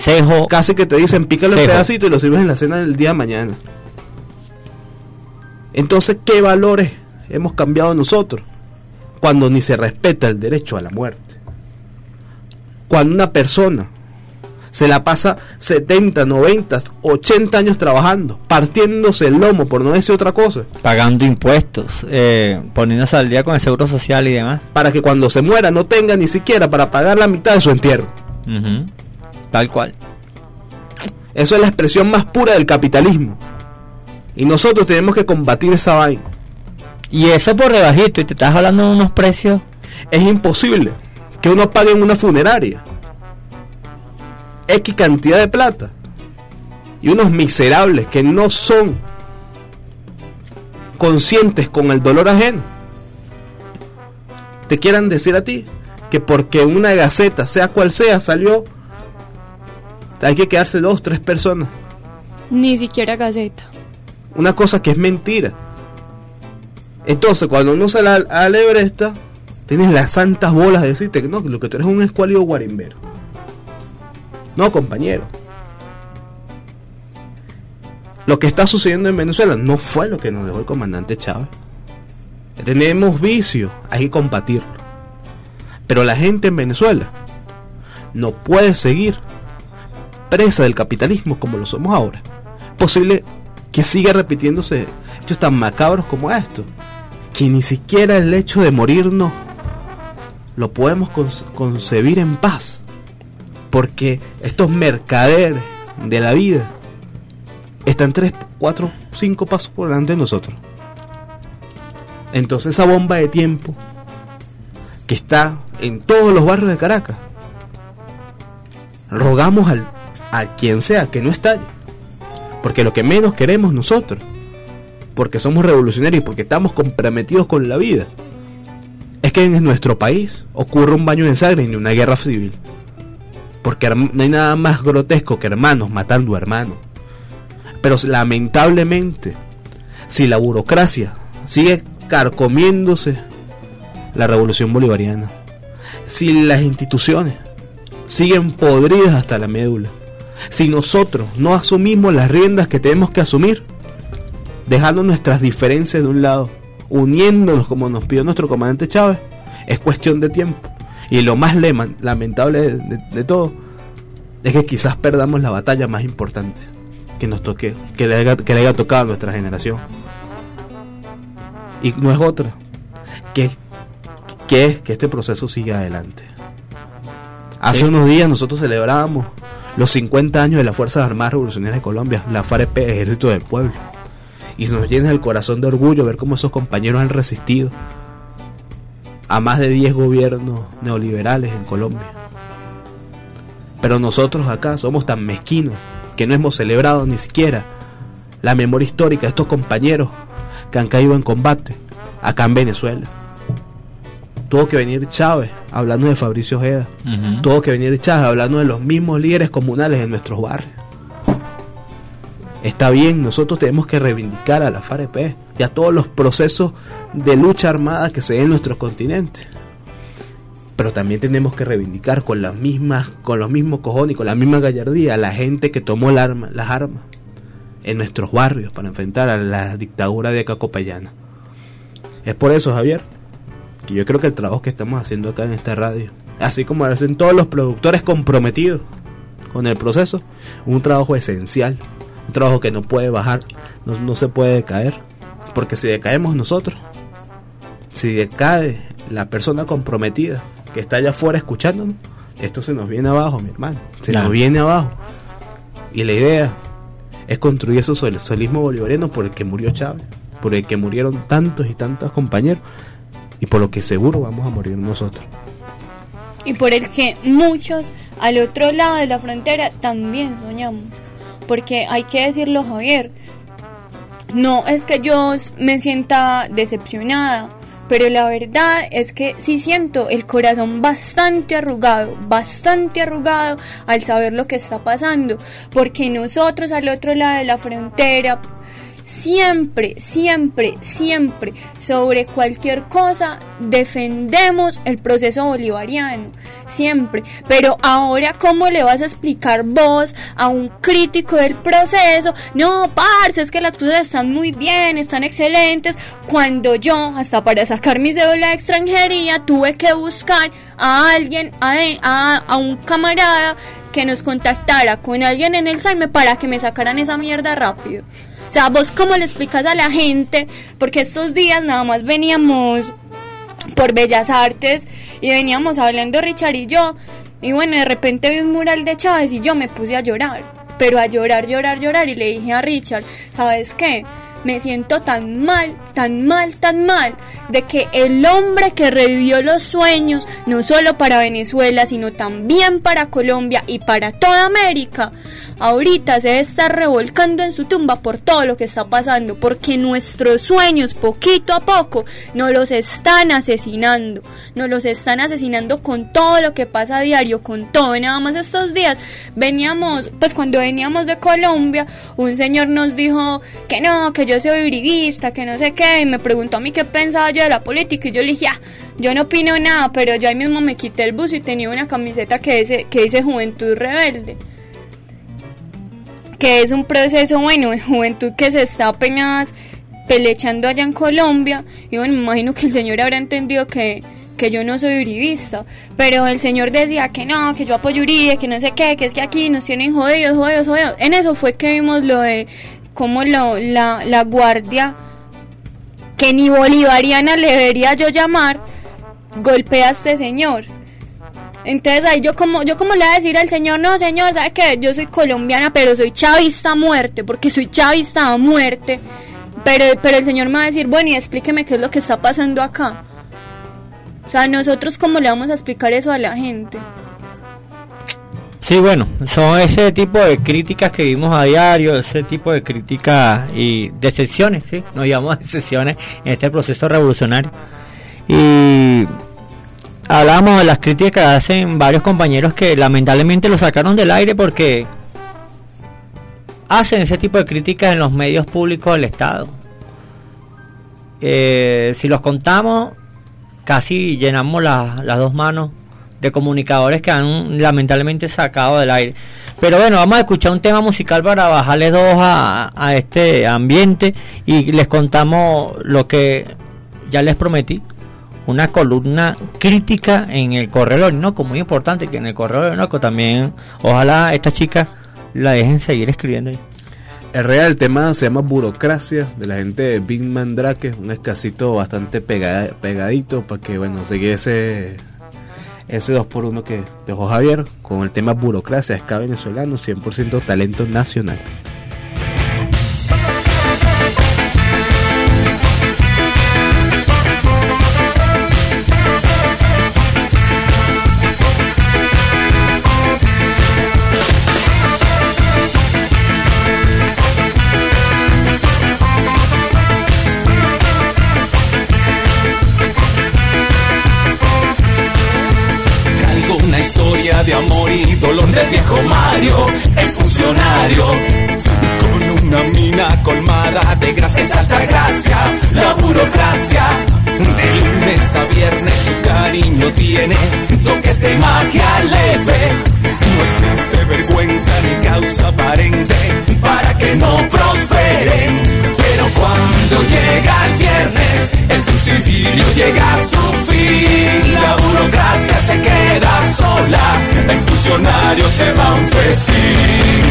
casi que te dicen pícalo en pedacito y lo sirves en la cena del día de mañana. Entonces, ¿qué valores hemos cambiado nosotros? Cuando ni se respeta el derecho a la muerte. Cuando una persona se la pasa 70, 90, 80 años trabajando, partiéndose el lomo, por no decir otra cosa. Pagando impuestos, poniéndose al día con el seguro social y demás. Para que cuando se muera no tenga ni siquiera para pagar la mitad de su entierro. Tal cual. Eso es la expresión más pura del capitalismo. Y nosotros tenemos que combatir esa vaina. Y eso por rebajito, y te estás hablando de unos precios. Es imposible que uno pague en una funeraria X cantidad de plata y unos miserables que no son conscientes con el dolor ajeno te quieran decir a ti que porque una gaceta, sea cual sea, salió, hay que quedarse 2, 3 personas. Ni siquiera gaceta. Una cosa que es mentira. Entonces cuando uno sale a la Everesta, tienes las santas bolas de decirte que no, lo que tú eres un escuálido guarimbero. No, compañero. Lo que está sucediendo en Venezuela no fue lo que nos dejó el comandante Chávez. Tenemos vicios, hay que combatirlo. Pero la gente en Venezuela no puede seguir presa del capitalismo como lo somos ahora. Es posible que siga repitiéndose hechos tan macabros como estos, que ni siquiera el hecho de morirnos lo podemos concebir en paz, porque estos mercaderes de la vida están 3, 4, 5 pasos por delante de nosotros. Entonces esa bomba de tiempo que está en todos los barrios de Caracas, rogamos a quien sea que no estalle, porque lo que menos queremos nosotros, porque somos revolucionarios y porque estamos comprometidos con la vida, es que en nuestro país ocurra un baño de sangre ni una guerra civil, porque no hay nada más grotesco que hermanos matando a hermanos. Pero lamentablemente, si la burocracia sigue carcomiéndose la revolución bolivariana, si las instituciones siguen podridas hasta la médula, si nosotros no asumimos las riendas que tenemos que asumir, dejando nuestras diferencias de un lado, uniéndonos como nos pidió nuestro comandante Chávez, es cuestión de tiempo. Y lo más lamentable de todo es que quizás perdamos la batalla más importante que nos toque, que le haya tocado a nuestra generación. Y no es otra que es que este proceso siga adelante. Hace unos días nosotros celebrábamos los 50 años de las Fuerzas Armadas Revolucionarias de Colombia, la FAREP, Ejército del Pueblo, y nos llena el corazón de orgullo ver cómo esos compañeros han resistido a más de 10 gobiernos neoliberales en Colombia. Pero nosotros acá somos tan mezquinos que no hemos celebrado ni siquiera la memoria histórica de estos compañeros que han caído en combate acá en Venezuela. Tuvo que venir Chávez hablando de Fabricio Ojeda. Tuvo que venir Chávez hablando de los mismos líderes comunales en nuestros barrios. Está bien, nosotros tenemos que reivindicar a la FAREP y a todos los procesos de lucha armada que se den en nuestro continente. Pero también tenemos que reivindicar con los mismos cojones y con la misma gallardía a la gente que tomó las armas en nuestros barrios para enfrentar a la dictadura de Cacopayana. Es por eso, Javier, que yo creo que el trabajo que estamos haciendo acá en esta radio, así como lo hacen todos los productores comprometidos con el proceso, un trabajo esencial, un trabajo que no puede bajar, no se puede decaer, porque si decaemos nosotros, si decae la persona comprometida que está allá afuera escuchándonos, esto se nos viene abajo, mi hermano, nos viene abajo. Y la idea es construir ese socialismo bolivariano por el que murió Chávez, por el que murieron tantos y tantos compañeros, y por lo que seguro vamos a morir nosotros. Y por el que muchos al otro lado de la frontera también soñamos. Porque hay que decirlo, Javier, no es que yo me sienta decepcionada, pero la verdad es que sí siento el corazón bastante arrugado al saber lo que está pasando, porque nosotros al otro lado de la frontera siempre, siempre, siempre, sobre cualquier cosa, defendemos el proceso bolivariano, siempre. Pero ahora, ¿cómo le vas a explicar vos a un crítico del proceso? No, parce, es que las cosas están muy bien, están excelentes, cuando yo, hasta para sacar mi cédula de extranjería, tuve que buscar a alguien, a un camarada que nos contactara con alguien en el SAIME para que me sacaran esa mierda rápido. O sea, vos cómo le explicas a la gente, porque estos días nada más veníamos por Bellas Artes y veníamos hablando Richard y yo, y bueno, de repente vi un mural de Chávez y yo me puse a llorar, pero a llorar, y le dije a Richard, ¿sabes qué? Me siento tan mal, de que el hombre que revivió los sueños, no solo para Venezuela, sino también para Colombia y para toda América, ahorita se debe estar revolcando en su tumba por todo lo que está pasando, porque nuestros sueños, poquito a poco, nos los están asesinando con todo lo que pasa a diario, con todo. Nada más estos días cuando veníamos de Colombia, un señor nos dijo que no, que yo soy uribista, que no sé qué, y me preguntó a mí qué pensaba yo de la política, y yo le dije, yo no opino nada, pero yo ahí mismo me quité el buzo y tenía una camiseta que dice Juventud Rebelde, que es un proceso, bueno, de juventud que se está apenas pelechando allá en Colombia, y bueno, me imagino que el señor habrá entendido que yo no soy uribista, pero el señor decía que no, que yo apoyo Uribe, que no sé qué, que es que aquí nos tienen jodidos. En eso fue que vimos lo de cómo la guardia, que ni bolivariana le debería yo llamar, golpea a este señor. Entonces ahí yo como le voy a decir al señor, no señor, ¿sabe qué? Yo soy colombiana, pero soy chavista a muerte, porque soy chavista a muerte. Pero el señor me va a decir, bueno, y explíqueme qué es lo que está pasando acá. O sea, nosotros cómo le vamos a explicar eso a la gente. Sí, bueno, son ese tipo de críticas que vimos a diario, ese tipo de críticas y decepciones, ¿sí? Nos llamamos decepciones en este proceso revolucionario. Y hablamos de las críticas que hacen varios compañeros que lamentablemente lo sacaron del aire porque hacen ese tipo de críticas en los medios públicos del Estado. Si los contamos, casi llenamos las dos manos de comunicadores que han lamentablemente sacado del aire. Pero bueno, vamos a escuchar un tema musical para bajarle dos a este ambiente y les contamos lo que ya les prometí, una columna crítica en el Correo del Orinoco, muy importante, que en el Correo del Orinoco también, ojalá esta chica la dejen seguir escribiendo ahí. El real tema se llama Burocracia, de la gente de Big Mandrake, un escasito bastante pegadito para que, bueno, seguir ese 2x1 que dejó Javier con el tema Burocracia, ska venezolano, 100% talento nacional. De amor y dolor del viejo Mario, el funcionario, con una mina colmada de gracias, alta gracia, la burocracia. De lunes a viernes su cariño tiene toques de magia leve. No existe vergüenza ni causa aparente para que no prosperen. Pero cuando llega el viernes, el crucifijo llega a su fin. La burocracia se queda sola, el funcionario se va a un festín.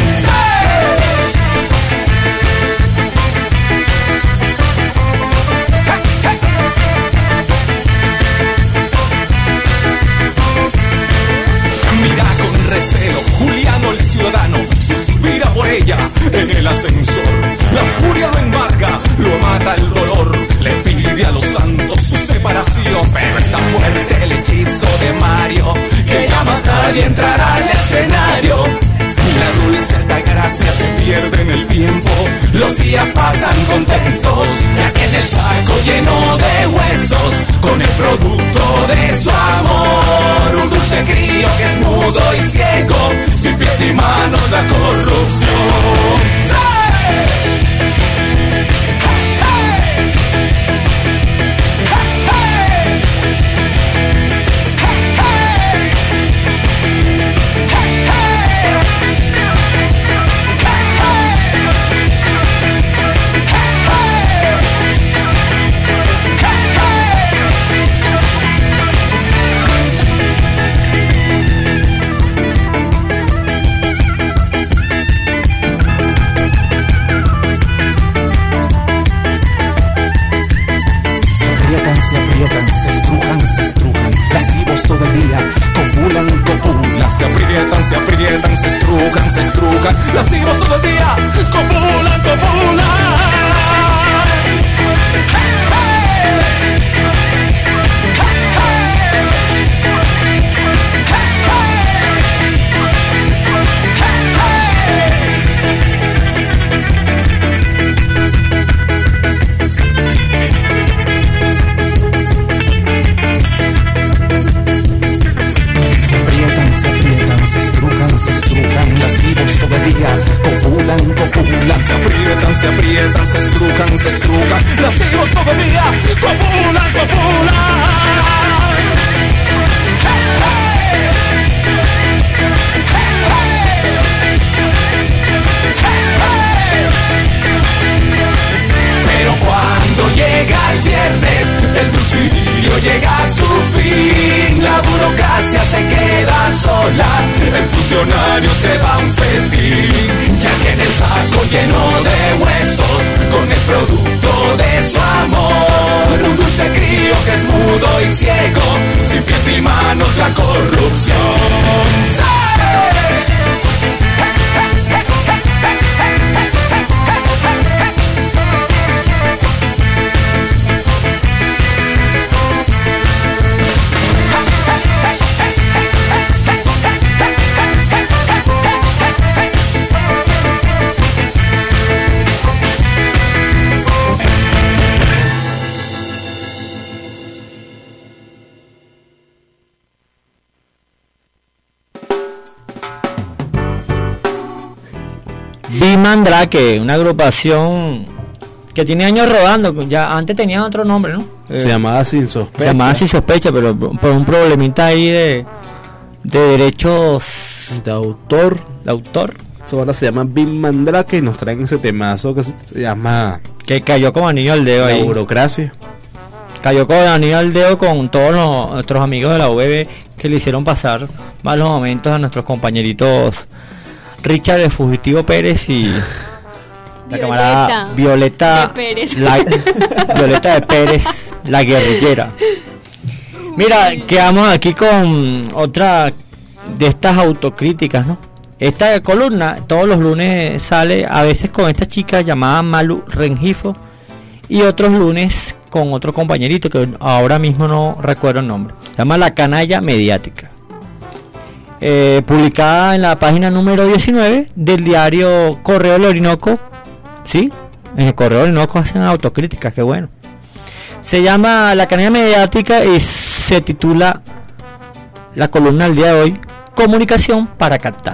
Mira con recelo, Juliano el ciudadano suspira por ella en el ascensor. La furia lo embarga, lo mata el dolor. Le pide a los santos su separación, pero está fuerte el hechizo de Mario, que ya más tarde entrará al escenario. La dulce altagracia se pierde en el tiempo, los días pasan contentos, ya que en el saco lleno de huesos, con el producto de su amor, un dulce crío que es mudo y ciego, sin pies ni manos la corrupción. ¡Sí! aprietan, se estrujan, lascivos todo el día, copulan, se aprietan, se estrujan, lascivos todo el día, copulan. Se estrujan, lascivos todo el día, copulan, se aprietan, se estrujan, lascivos todo el día, copulan. Pero cuando llega el viernes, el dulcidio llega a su fin, la burocracia se queda sola, el funcionario se va a un festín, ya tiene el saco lleno de huesos, con el producto de su amor, un dulce crío que es mudo y ciego, sin pies ni manos la corrupción. Mandrake, una agrupación que tiene años rodando, ya antes tenía otro nombre, ¿no? Se llamaba Sin Sospecha, pero por un problemita ahí de derechos de autor. Ahora se llama Big Mandrake y nos traen ese temazo que se llama, que cayó como anillo al dedo, la ahí burocracia. Cayó como anillo al dedo con todos nuestros amigos de la UBB que le hicieron pasar malos momentos a nuestros compañeritos Richard el Fugitivo Pérez y la camarada Violeta de Pérez. Violeta de Pérez, la guerrillera. Mira, quedamos aquí con otra de estas autocríticas, ¿no? Esta columna todos los lunes sale a veces con esta chica llamada Malu Rengifo y otros lunes con otro compañerito que ahora mismo no recuerdo el nombre. Se llama La Canalla Mediática. Publicada en la página número 19 del diario Correo del Orinoco. ¿Sí? En el Correo del Orinoco hacen autocríticas, qué bueno. Se llama La Canalla Mediática y se titula la columna del día de hoy, Comunicación para captar.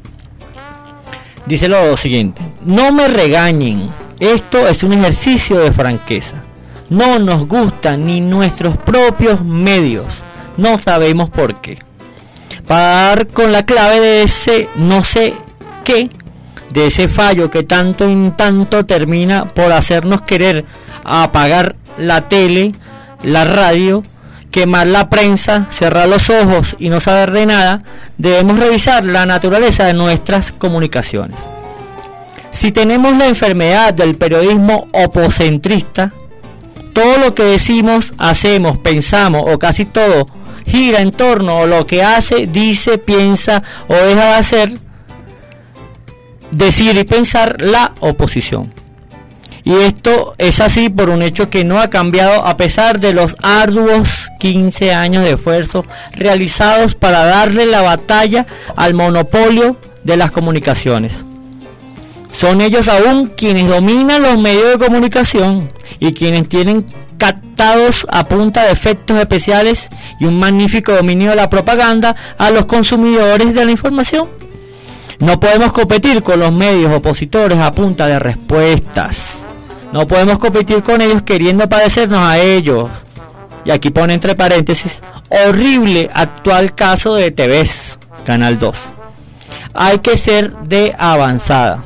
Dice lo siguiente: no me regañen, esto es un ejercicio de franqueza. No nos gustan ni nuestros propios medios, no sabemos por qué. Para dar con la clave de ese no sé qué, de ese fallo que tanto en tanto termina por hacernos querer apagar la tele, la radio, quemar la prensa, cerrar los ojos y no saber de nada, debemos revisar la naturaleza de nuestras comunicaciones. Si tenemos la enfermedad del periodismo opocentrista, todo lo que decimos, hacemos, pensamos o casi todo gira en torno a lo que hace, dice, piensa o deja de hacer, decir y pensar la oposición. Y esto es así por un hecho que no ha cambiado a pesar de los arduos 15 años de esfuerzo realizados para darle la batalla al monopolio de las comunicaciones. Son ellos aún quienes dominan los medios de comunicación y quienes tienen captados a punta de efectos especiales y un magnífico dominio de la propaganda a los consumidores de la información. No podemos competir con los medios opositores a punta de respuestas. No podemos competir con ellos queriendo padecernos a ellos. Y aquí pone entre paréntesis, horrible actual caso de TVS, Canal 2. Hay que ser de avanzada.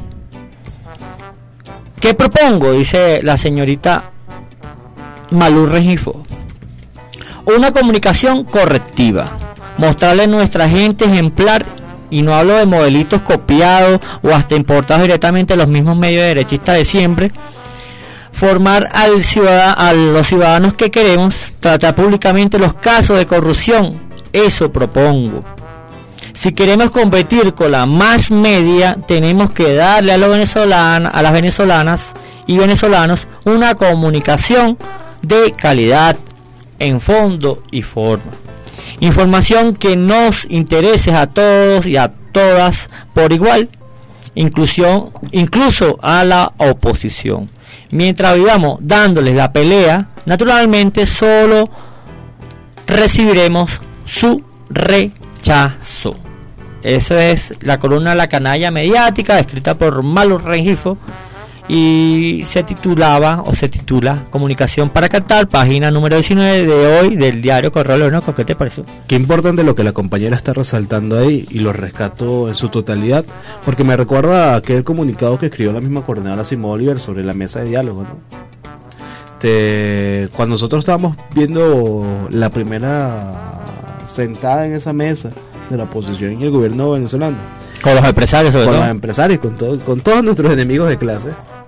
¿Qué propongo? Dice la señorita Malú Regifo. Una comunicación correctiva. Mostrarle a nuestra gente ejemplar, y no hablo de modelitos copiados o hasta importados directamente de los mismos medios derechistas de siempre, formar a los ciudadanos que queremos, tratar públicamente los casos de corrupción. Eso propongo. Si queremos competir con la más media, tenemos que darle a las venezolanas y venezolanos una comunicación de calidad en fondo y forma. Información que nos interese a todos y a todas por igual, incluso a la oposición. Mientras vivamos dándoles la pelea, naturalmente solo recibiremos su rechazo. Esa es la columna La Canalla Mediática, escrita por Malo Rengifo, y se titula Comunicación para Captar, página número 19 de hoy del diario Correo Electrónico. ¿Qué te pareció? Qué importante lo que la compañera está resaltando ahí, y lo rescato en su totalidad, porque me recuerda a aquel comunicado que escribió la misma coordinadora Simón Bolívar sobre la mesa de diálogo, ¿no? Cuando nosotros estábamos viendo la primera sentada en esa mesa de la oposición y el gobierno venezolano, con los empresarios, sobre todo. Con los empresarios, con todos nuestros enemigos de clase,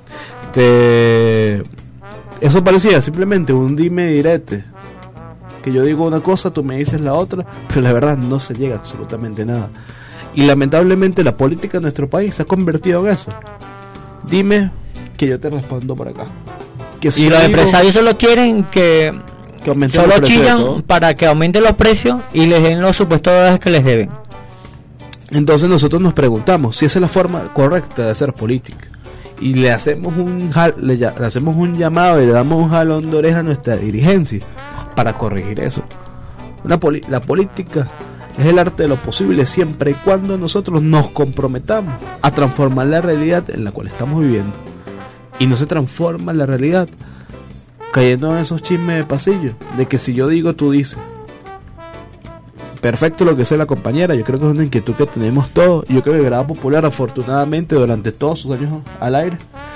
eso parecía simplemente un dime y direte, que yo digo una cosa, tú me dices la otra, pero la verdad no se llega a absolutamente nada. Y lamentablemente la política de nuestro país se ha convertido en eso. Dime que yo te respondo por acá. Que si y los empresarios solo quieren que solo chillan para que aumenten los precios y les den los supuestos dólares que les deben. Entonces nosotros nos preguntamos si esa es la forma correcta de hacer política, y le hacemos un llamado y le damos un jalón de oreja a nuestra dirigencia para corregir eso. La política es el arte de lo posible siempre y cuando nosotros nos comprometamos a transformar la realidad en la cual estamos viviendo, y no se transforma la realidad cayendo en esos chismes de pasillo de que si yo digo tú dices. Perfecto lo que sea la compañera, yo creo que es una inquietud que tenemos todos. Yo creo que Grada Popular, afortunadamente, durante todos sus años al aire,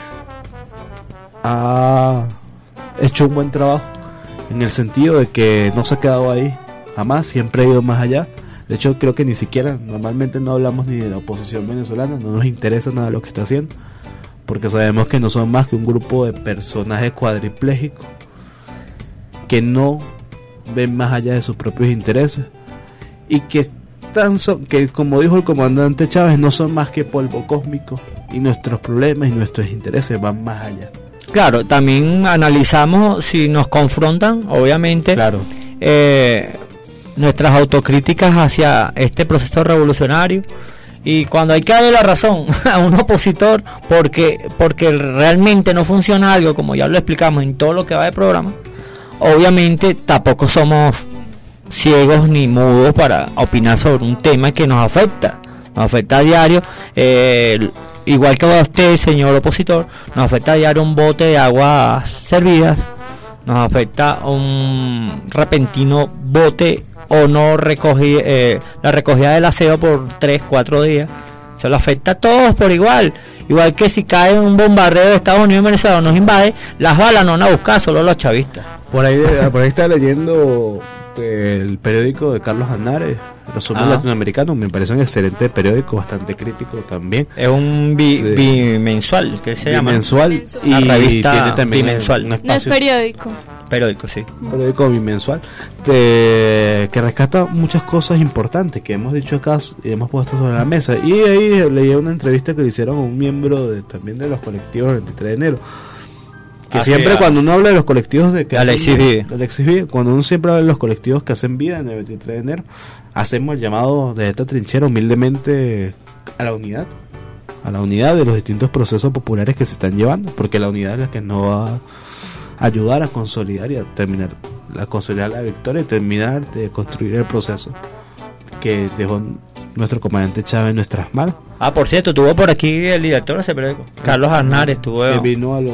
ha hecho un buen trabajo, en el sentido de que no se ha quedado ahí, jamás, siempre ha ido más allá. De hecho, creo que ni siquiera, normalmente no hablamos ni de la oposición venezolana, no nos interesa nada lo que está haciendo, porque sabemos que no son más que un grupo de personajes cuadriplégicos que no ven más allá de sus propios intereses, y que como dijo el comandante Chávez, no son más que polvo cósmico, y nuestros problemas y nuestros intereses van más allá. Claro, también analizamos si nos confrontan, obviamente, claro, nuestras autocríticas hacia este proceso revolucionario, y cuando hay que darle la razón a un opositor porque realmente no funciona algo, como ya lo explicamos en todo lo que va de programa, obviamente tampoco somos ciegos ni mudos para opinar sobre un tema que nos afecta a diario, igual que a usted, señor opositor, nos afecta a diario un bote de aguas servidas, nos afecta un repentino bote o no la recogida del aseo por 3-4 días, se lo afecta a todos por igual que si cae un bombardeo de Estados Unidos y Venezuela nos invade, las balas no van a buscar solo los chavistas. Por ahí está leyendo el periódico de Carlos Aznares, Resumen Latinoamericano, me parece un excelente periódico, bastante crítico también. Es un bimensual, ¿qué se llama? Bimensual, y revista tiene también bimensual. No es periódico. Periódico, sí. Periódico bimensual, que rescata muchas cosas importantes que hemos dicho acá y hemos puesto sobre la mesa. Y ahí leí una entrevista que le hicieron a un miembro también de los colectivos del 23 de enero. Que siempre cuando uno habla de los colectivos Alexis Vive, cuando uno siempre habla de los colectivos que hacen vida en el 23 de enero, hacemos el llamado de esta trinchera humildemente a la unidad de los distintos procesos populares que se están llevando, porque la unidad es la que nos va a ayudar a consolidar y a consolidar la victoria y terminar de construir el proceso que dejó nuestro comandante Chávez en nuestras manos. Por cierto, tuvo por aquí el director de ese periódico, Carlos Aznares, vino a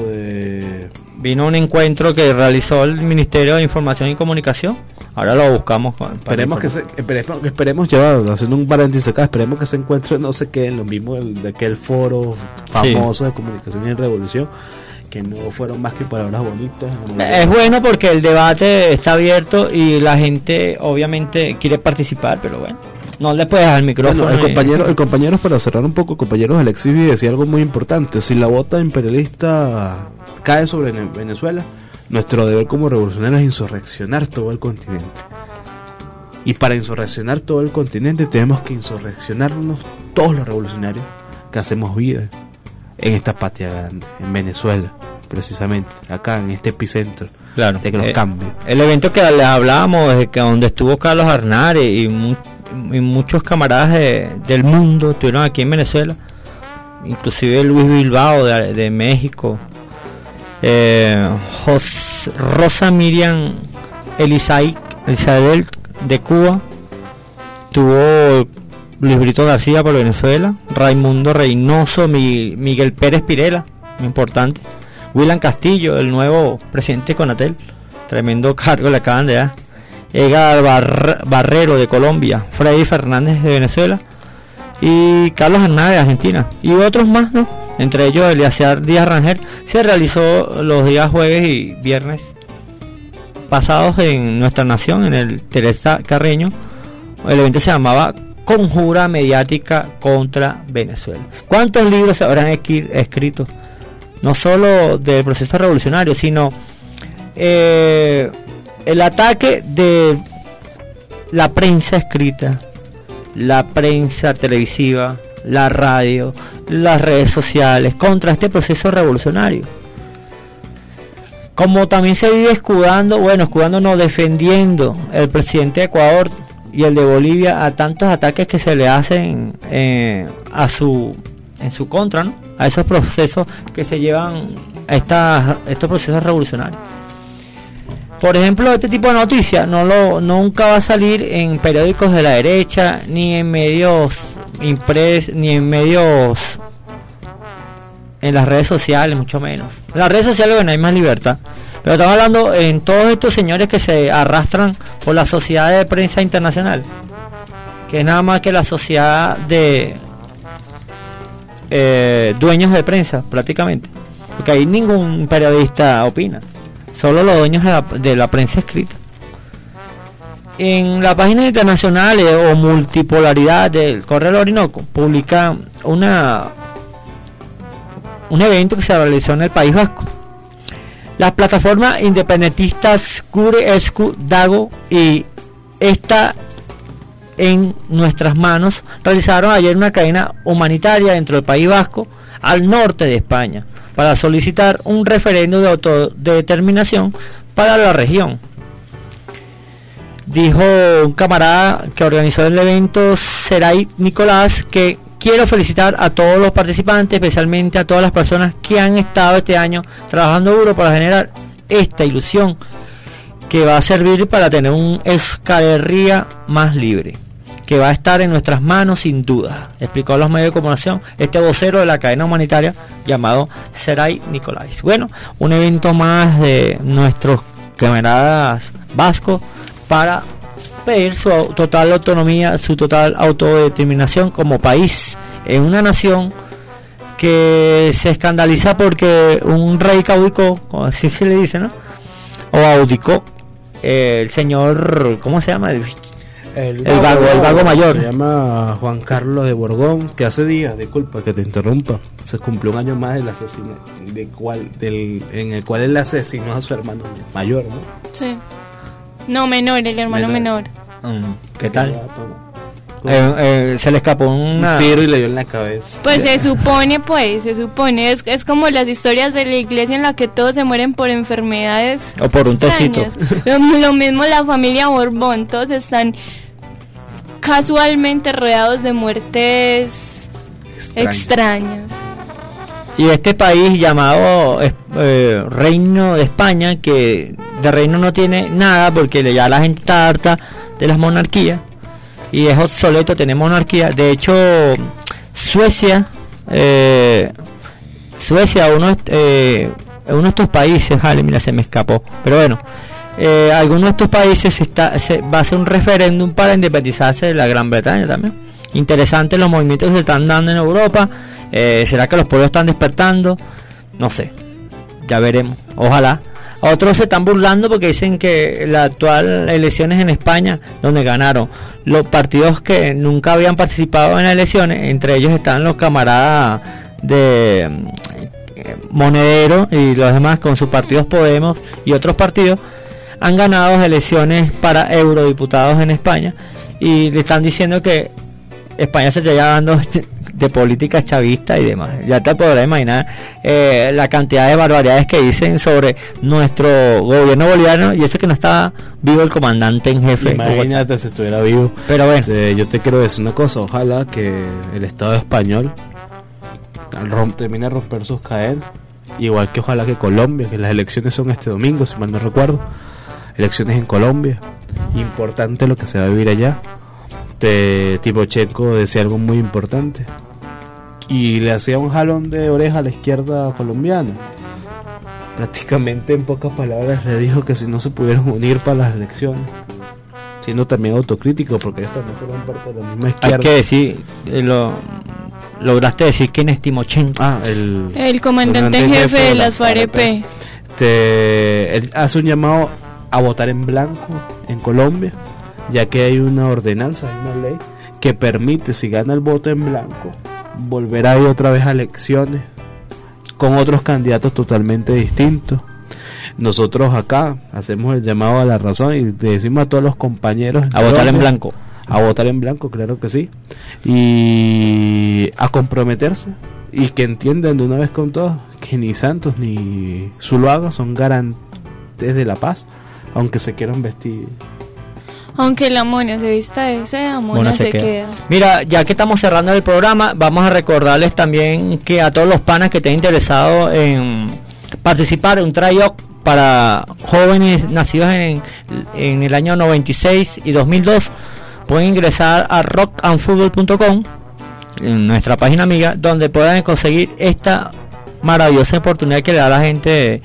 un encuentro que realizó el Ministerio de Información y Comunicación. Ahora lo buscamos. Esperemos llevarlo, haciendo un paréntesis acá, esperemos que ese encuentro no se quede en lo mismo de aquel foro famoso de comunicación y revolución, que no fueron más que palabras bonitas. Es bueno porque el debate está abierto y la gente obviamente quiere participar, pero bueno, no le puedes dar el micrófono. Bueno, el compañero, para cerrar un poco, el compañero Alexis decía algo muy importante: si la bota imperialista cae sobre Venezuela, nuestro deber como revolucionarios es insurreccionar todo el continente. Y para insurreccionar todo el continente tenemos que insurreccionarnos todos los revolucionarios que hacemos vida en esta patria grande, en Venezuela, precisamente, acá en este epicentro claro, de que los cambios. El evento que les hablábamos, que donde estuvo Carlos Arnares y muchos camaradas del mundo estuvieron aquí en Venezuela, inclusive Luis Bilbao de México, Rosa Miriam Elizabeth de Cuba, tuvo Luis Brito García por Venezuela, Raimundo Reynoso, Miguel Pérez Pirela, muy importante, William Castillo, el nuevo presidente de Conatel, tremendo cargo le acaban de dar, Edgar Barrero de Colombia, Freddy Fernández de Venezuela y Carlos Hernández de Argentina y otros más, ¿no? Entre ellos Eliazar Díaz Rangel. Se realizó los días jueves y viernes pasados en nuestra nación, en el Teresa Carreño. El evento se llamaba Conjura Mediática contra Venezuela. ¿Cuántos libros se habrán escrito? No solo del proceso revolucionario, sino el ataque de la prensa escrita, la prensa televisiva, la radio, las redes sociales contra este proceso revolucionario. Como también se vive defendiendo el presidente de Ecuador y el de Bolivia a tantos ataques que se le hacen en su contra, ¿no? A esos procesos que se llevan a estos procesos revolucionarios. Por ejemplo, este tipo de noticias nunca va a salir en periódicos de la derecha, ni en medios impresos, ni en medios en las redes sociales, mucho menos. En las redes sociales, bueno, hay más libertad. Pero estamos hablando en todos estos señores que se arrastran por la Sociedad de Prensa Internacional, que es nada más que la sociedad de dueños de prensa, prácticamente. Porque ahí ningún periodista opina, solo los dueños de la prensa escrita. En la página internacional o multipolaridad del Correo del Orinoco publica un evento que se realizó en el País Vasco. Las plataformas independentistas Cure Escu, Dago y Esta en Nuestras Manos realizaron ayer una cadena humanitaria dentro del País Vasco, al norte de España, para solicitar un referéndum de autodeterminación para la región. Dijo un camarada que organizó el evento, Seray Nicolás, que quiero felicitar a todos los participantes, especialmente a todas las personas que han estado este año trabajando duro para generar esta ilusión que va a servir para tener un Euskal Herria más libre, que va a estar en nuestras manos sin duda, explicó a los medios de comunicación este vocero de la cadena humanitaria llamado Seray Nicolás. Bueno, un evento más de nuestros camaradas vascos para pedir su total autonomía, su total autodeterminación como país en una nación que se escandaliza porque un rey caudicó, como así se le dice, ¿no? O audicó el señor, ¿cómo se llama? El vago mayor. Se llama Juan Carlos de Borbón, que hace días, disculpa que te interrumpa, se cumplió un año más del asesino, en el cual él asesinó a su hermano mayor, ¿no? Sí. No, menor, el hermano menor. ¿Qué tal? Se le escapó un tiro y le dio en la cabeza. Pues se supone, es como las historias de la iglesia en la que todos se mueren por enfermedades o por un tecito. Lo mismo la familia Borbón, todos están casualmente rodeados de muertes extrañas. Y este país llamado Reino de España, que de reino no tiene nada porque ya la gente está harta de las monarquías y es obsoleto tener monarquía. De hecho, Suecia, uno de estos países, mira, se me escapó, pero bueno, algunos de estos países va a hacer un referéndum para independizarse de la Gran Bretaña también. Interesante los movimientos que se están dando en Europa. ¿Será que los pueblos están despertando? No sé, ya veremos, ojalá. Otros se están burlando porque dicen que las actuales elecciones en España, donde ganaron los partidos que nunca habían participado en las elecciones, entre ellos están los camaradas de Monedero y los demás con sus partidos Podemos y otros partidos han ganado elecciones para eurodiputados en España y le están diciendo que España se está llevando de política chavista y demás. Ya te podrás imaginar la cantidad de barbaridades que dicen sobre nuestro gobierno boliviano, y eso que no está vivo el comandante en jefe. Imagínate si estuviera vivo. Pero bueno, yo te quiero decir una cosa, ojalá que el Estado español termine de romper sus cadenas, igual que ojalá que Colombia, que las elecciones son este domingo, si mal no recuerdo, elecciones en Colombia, importante lo que se va a vivir allá. Timochenko decía algo muy importante y le hacía un jalón de oreja a la izquierda colombiana. Prácticamente en pocas palabras le dijo que si no se pudieron unir para las elecciones, siendo también autocrítico porque ellos también forman parte de la misma izquierda. Hay que decir, lograste decir quién es Timochenko. El comandante en jefe de las FAREP. Él hace un llamado a votar en blanco en Colombia, ya que hay una ordenanza, hay una ley que permite, si gana el voto en blanco, volver a ir otra vez a elecciones con otros candidatos totalmente distintos. Nosotros acá hacemos el llamado a la razón y le decimos a todos los compañeros a votar en blanco. A votar en blanco, claro que sí, y a comprometerse y que entiendan de una vez con todas que ni Santos ni Zuluaga son garantes de la paz, aunque se quieran vestir. Aunque la mona se vista de seda, mona se queda. Mira, ya que estamos cerrando el programa, vamos a recordarles también que a todos los panas que estén interesados en participar en un tryout para jóvenes nacidos en el año 96 y 2002, pueden ingresar a rockandfootball.com, en nuestra página amiga, donde puedan conseguir esta maravillosa oportunidad que le da a la gente de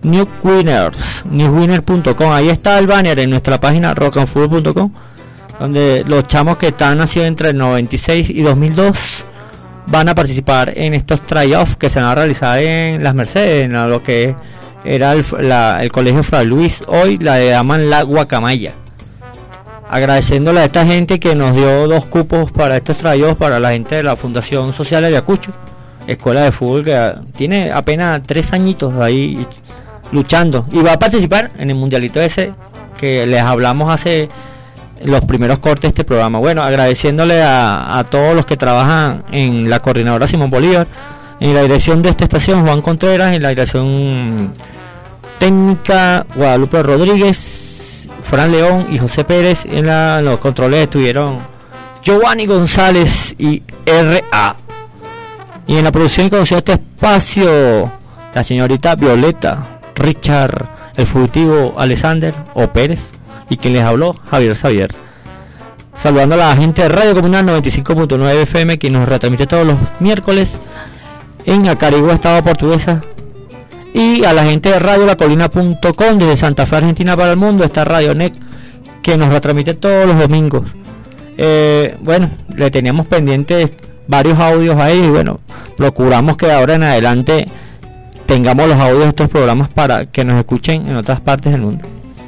newswinners.com. Ahí está el banner en nuestra página rockandfootball.com, donde los chamos que están nacidos entre el 96 y 2002 van a participar en estos tryouts que se van a realizar en Las Mercedes, en lo que era el colegio Fray Luis, hoy la llaman La Guacamaya. Agradeciéndole a esta gente que nos dio 2 cupos para estos tryouts para la gente de la Fundación Social Ayacucho, escuela de fútbol que tiene apenas 3 añitos ahí luchando y va a participar en el mundialito ese que les hablamos hace los primeros cortes de este programa. Bueno, agradeciéndole a todos los que trabajan en la coordinadora Simón Bolívar, en la dirección de esta estación Juan Contreras, en la dirección técnica Guadalupe Rodríguez, Fran León y José Pérez. En los controles estuvieron Giovanni González y R.A. y en la producción que conoció este espacio la señorita Violeta, Richard, el fugitivo Alexander o Pérez, y quien les habló, Javier Xavier. Saludando a la gente de Radio Comunal 95.9 FM, que nos retransmite todos los miércoles en Acarigua, Estado Portuguesa, y a la gente de radiolacolina.com desde Santa Fe, Argentina para el mundo. Está Radio NEC, que nos retransmite todos los domingos. Bueno, le teníamos pendientes varios audios a ellos y bueno, procuramos que ahora en adelante tengamos los audios de estos programas para que nos escuchen en otras partes del mundo.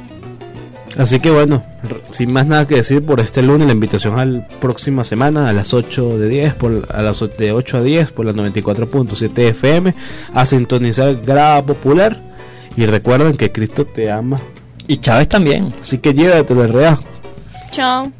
Así que bueno, sin más nada que decir por este lunes, la invitación a la próxima semana a las 8 de 10 de 8 a 10 por la 94.7 FM a sintonizar Grada Popular, y recuerden que Cristo te ama y Chávez también, así que llévatelo el real. Chao.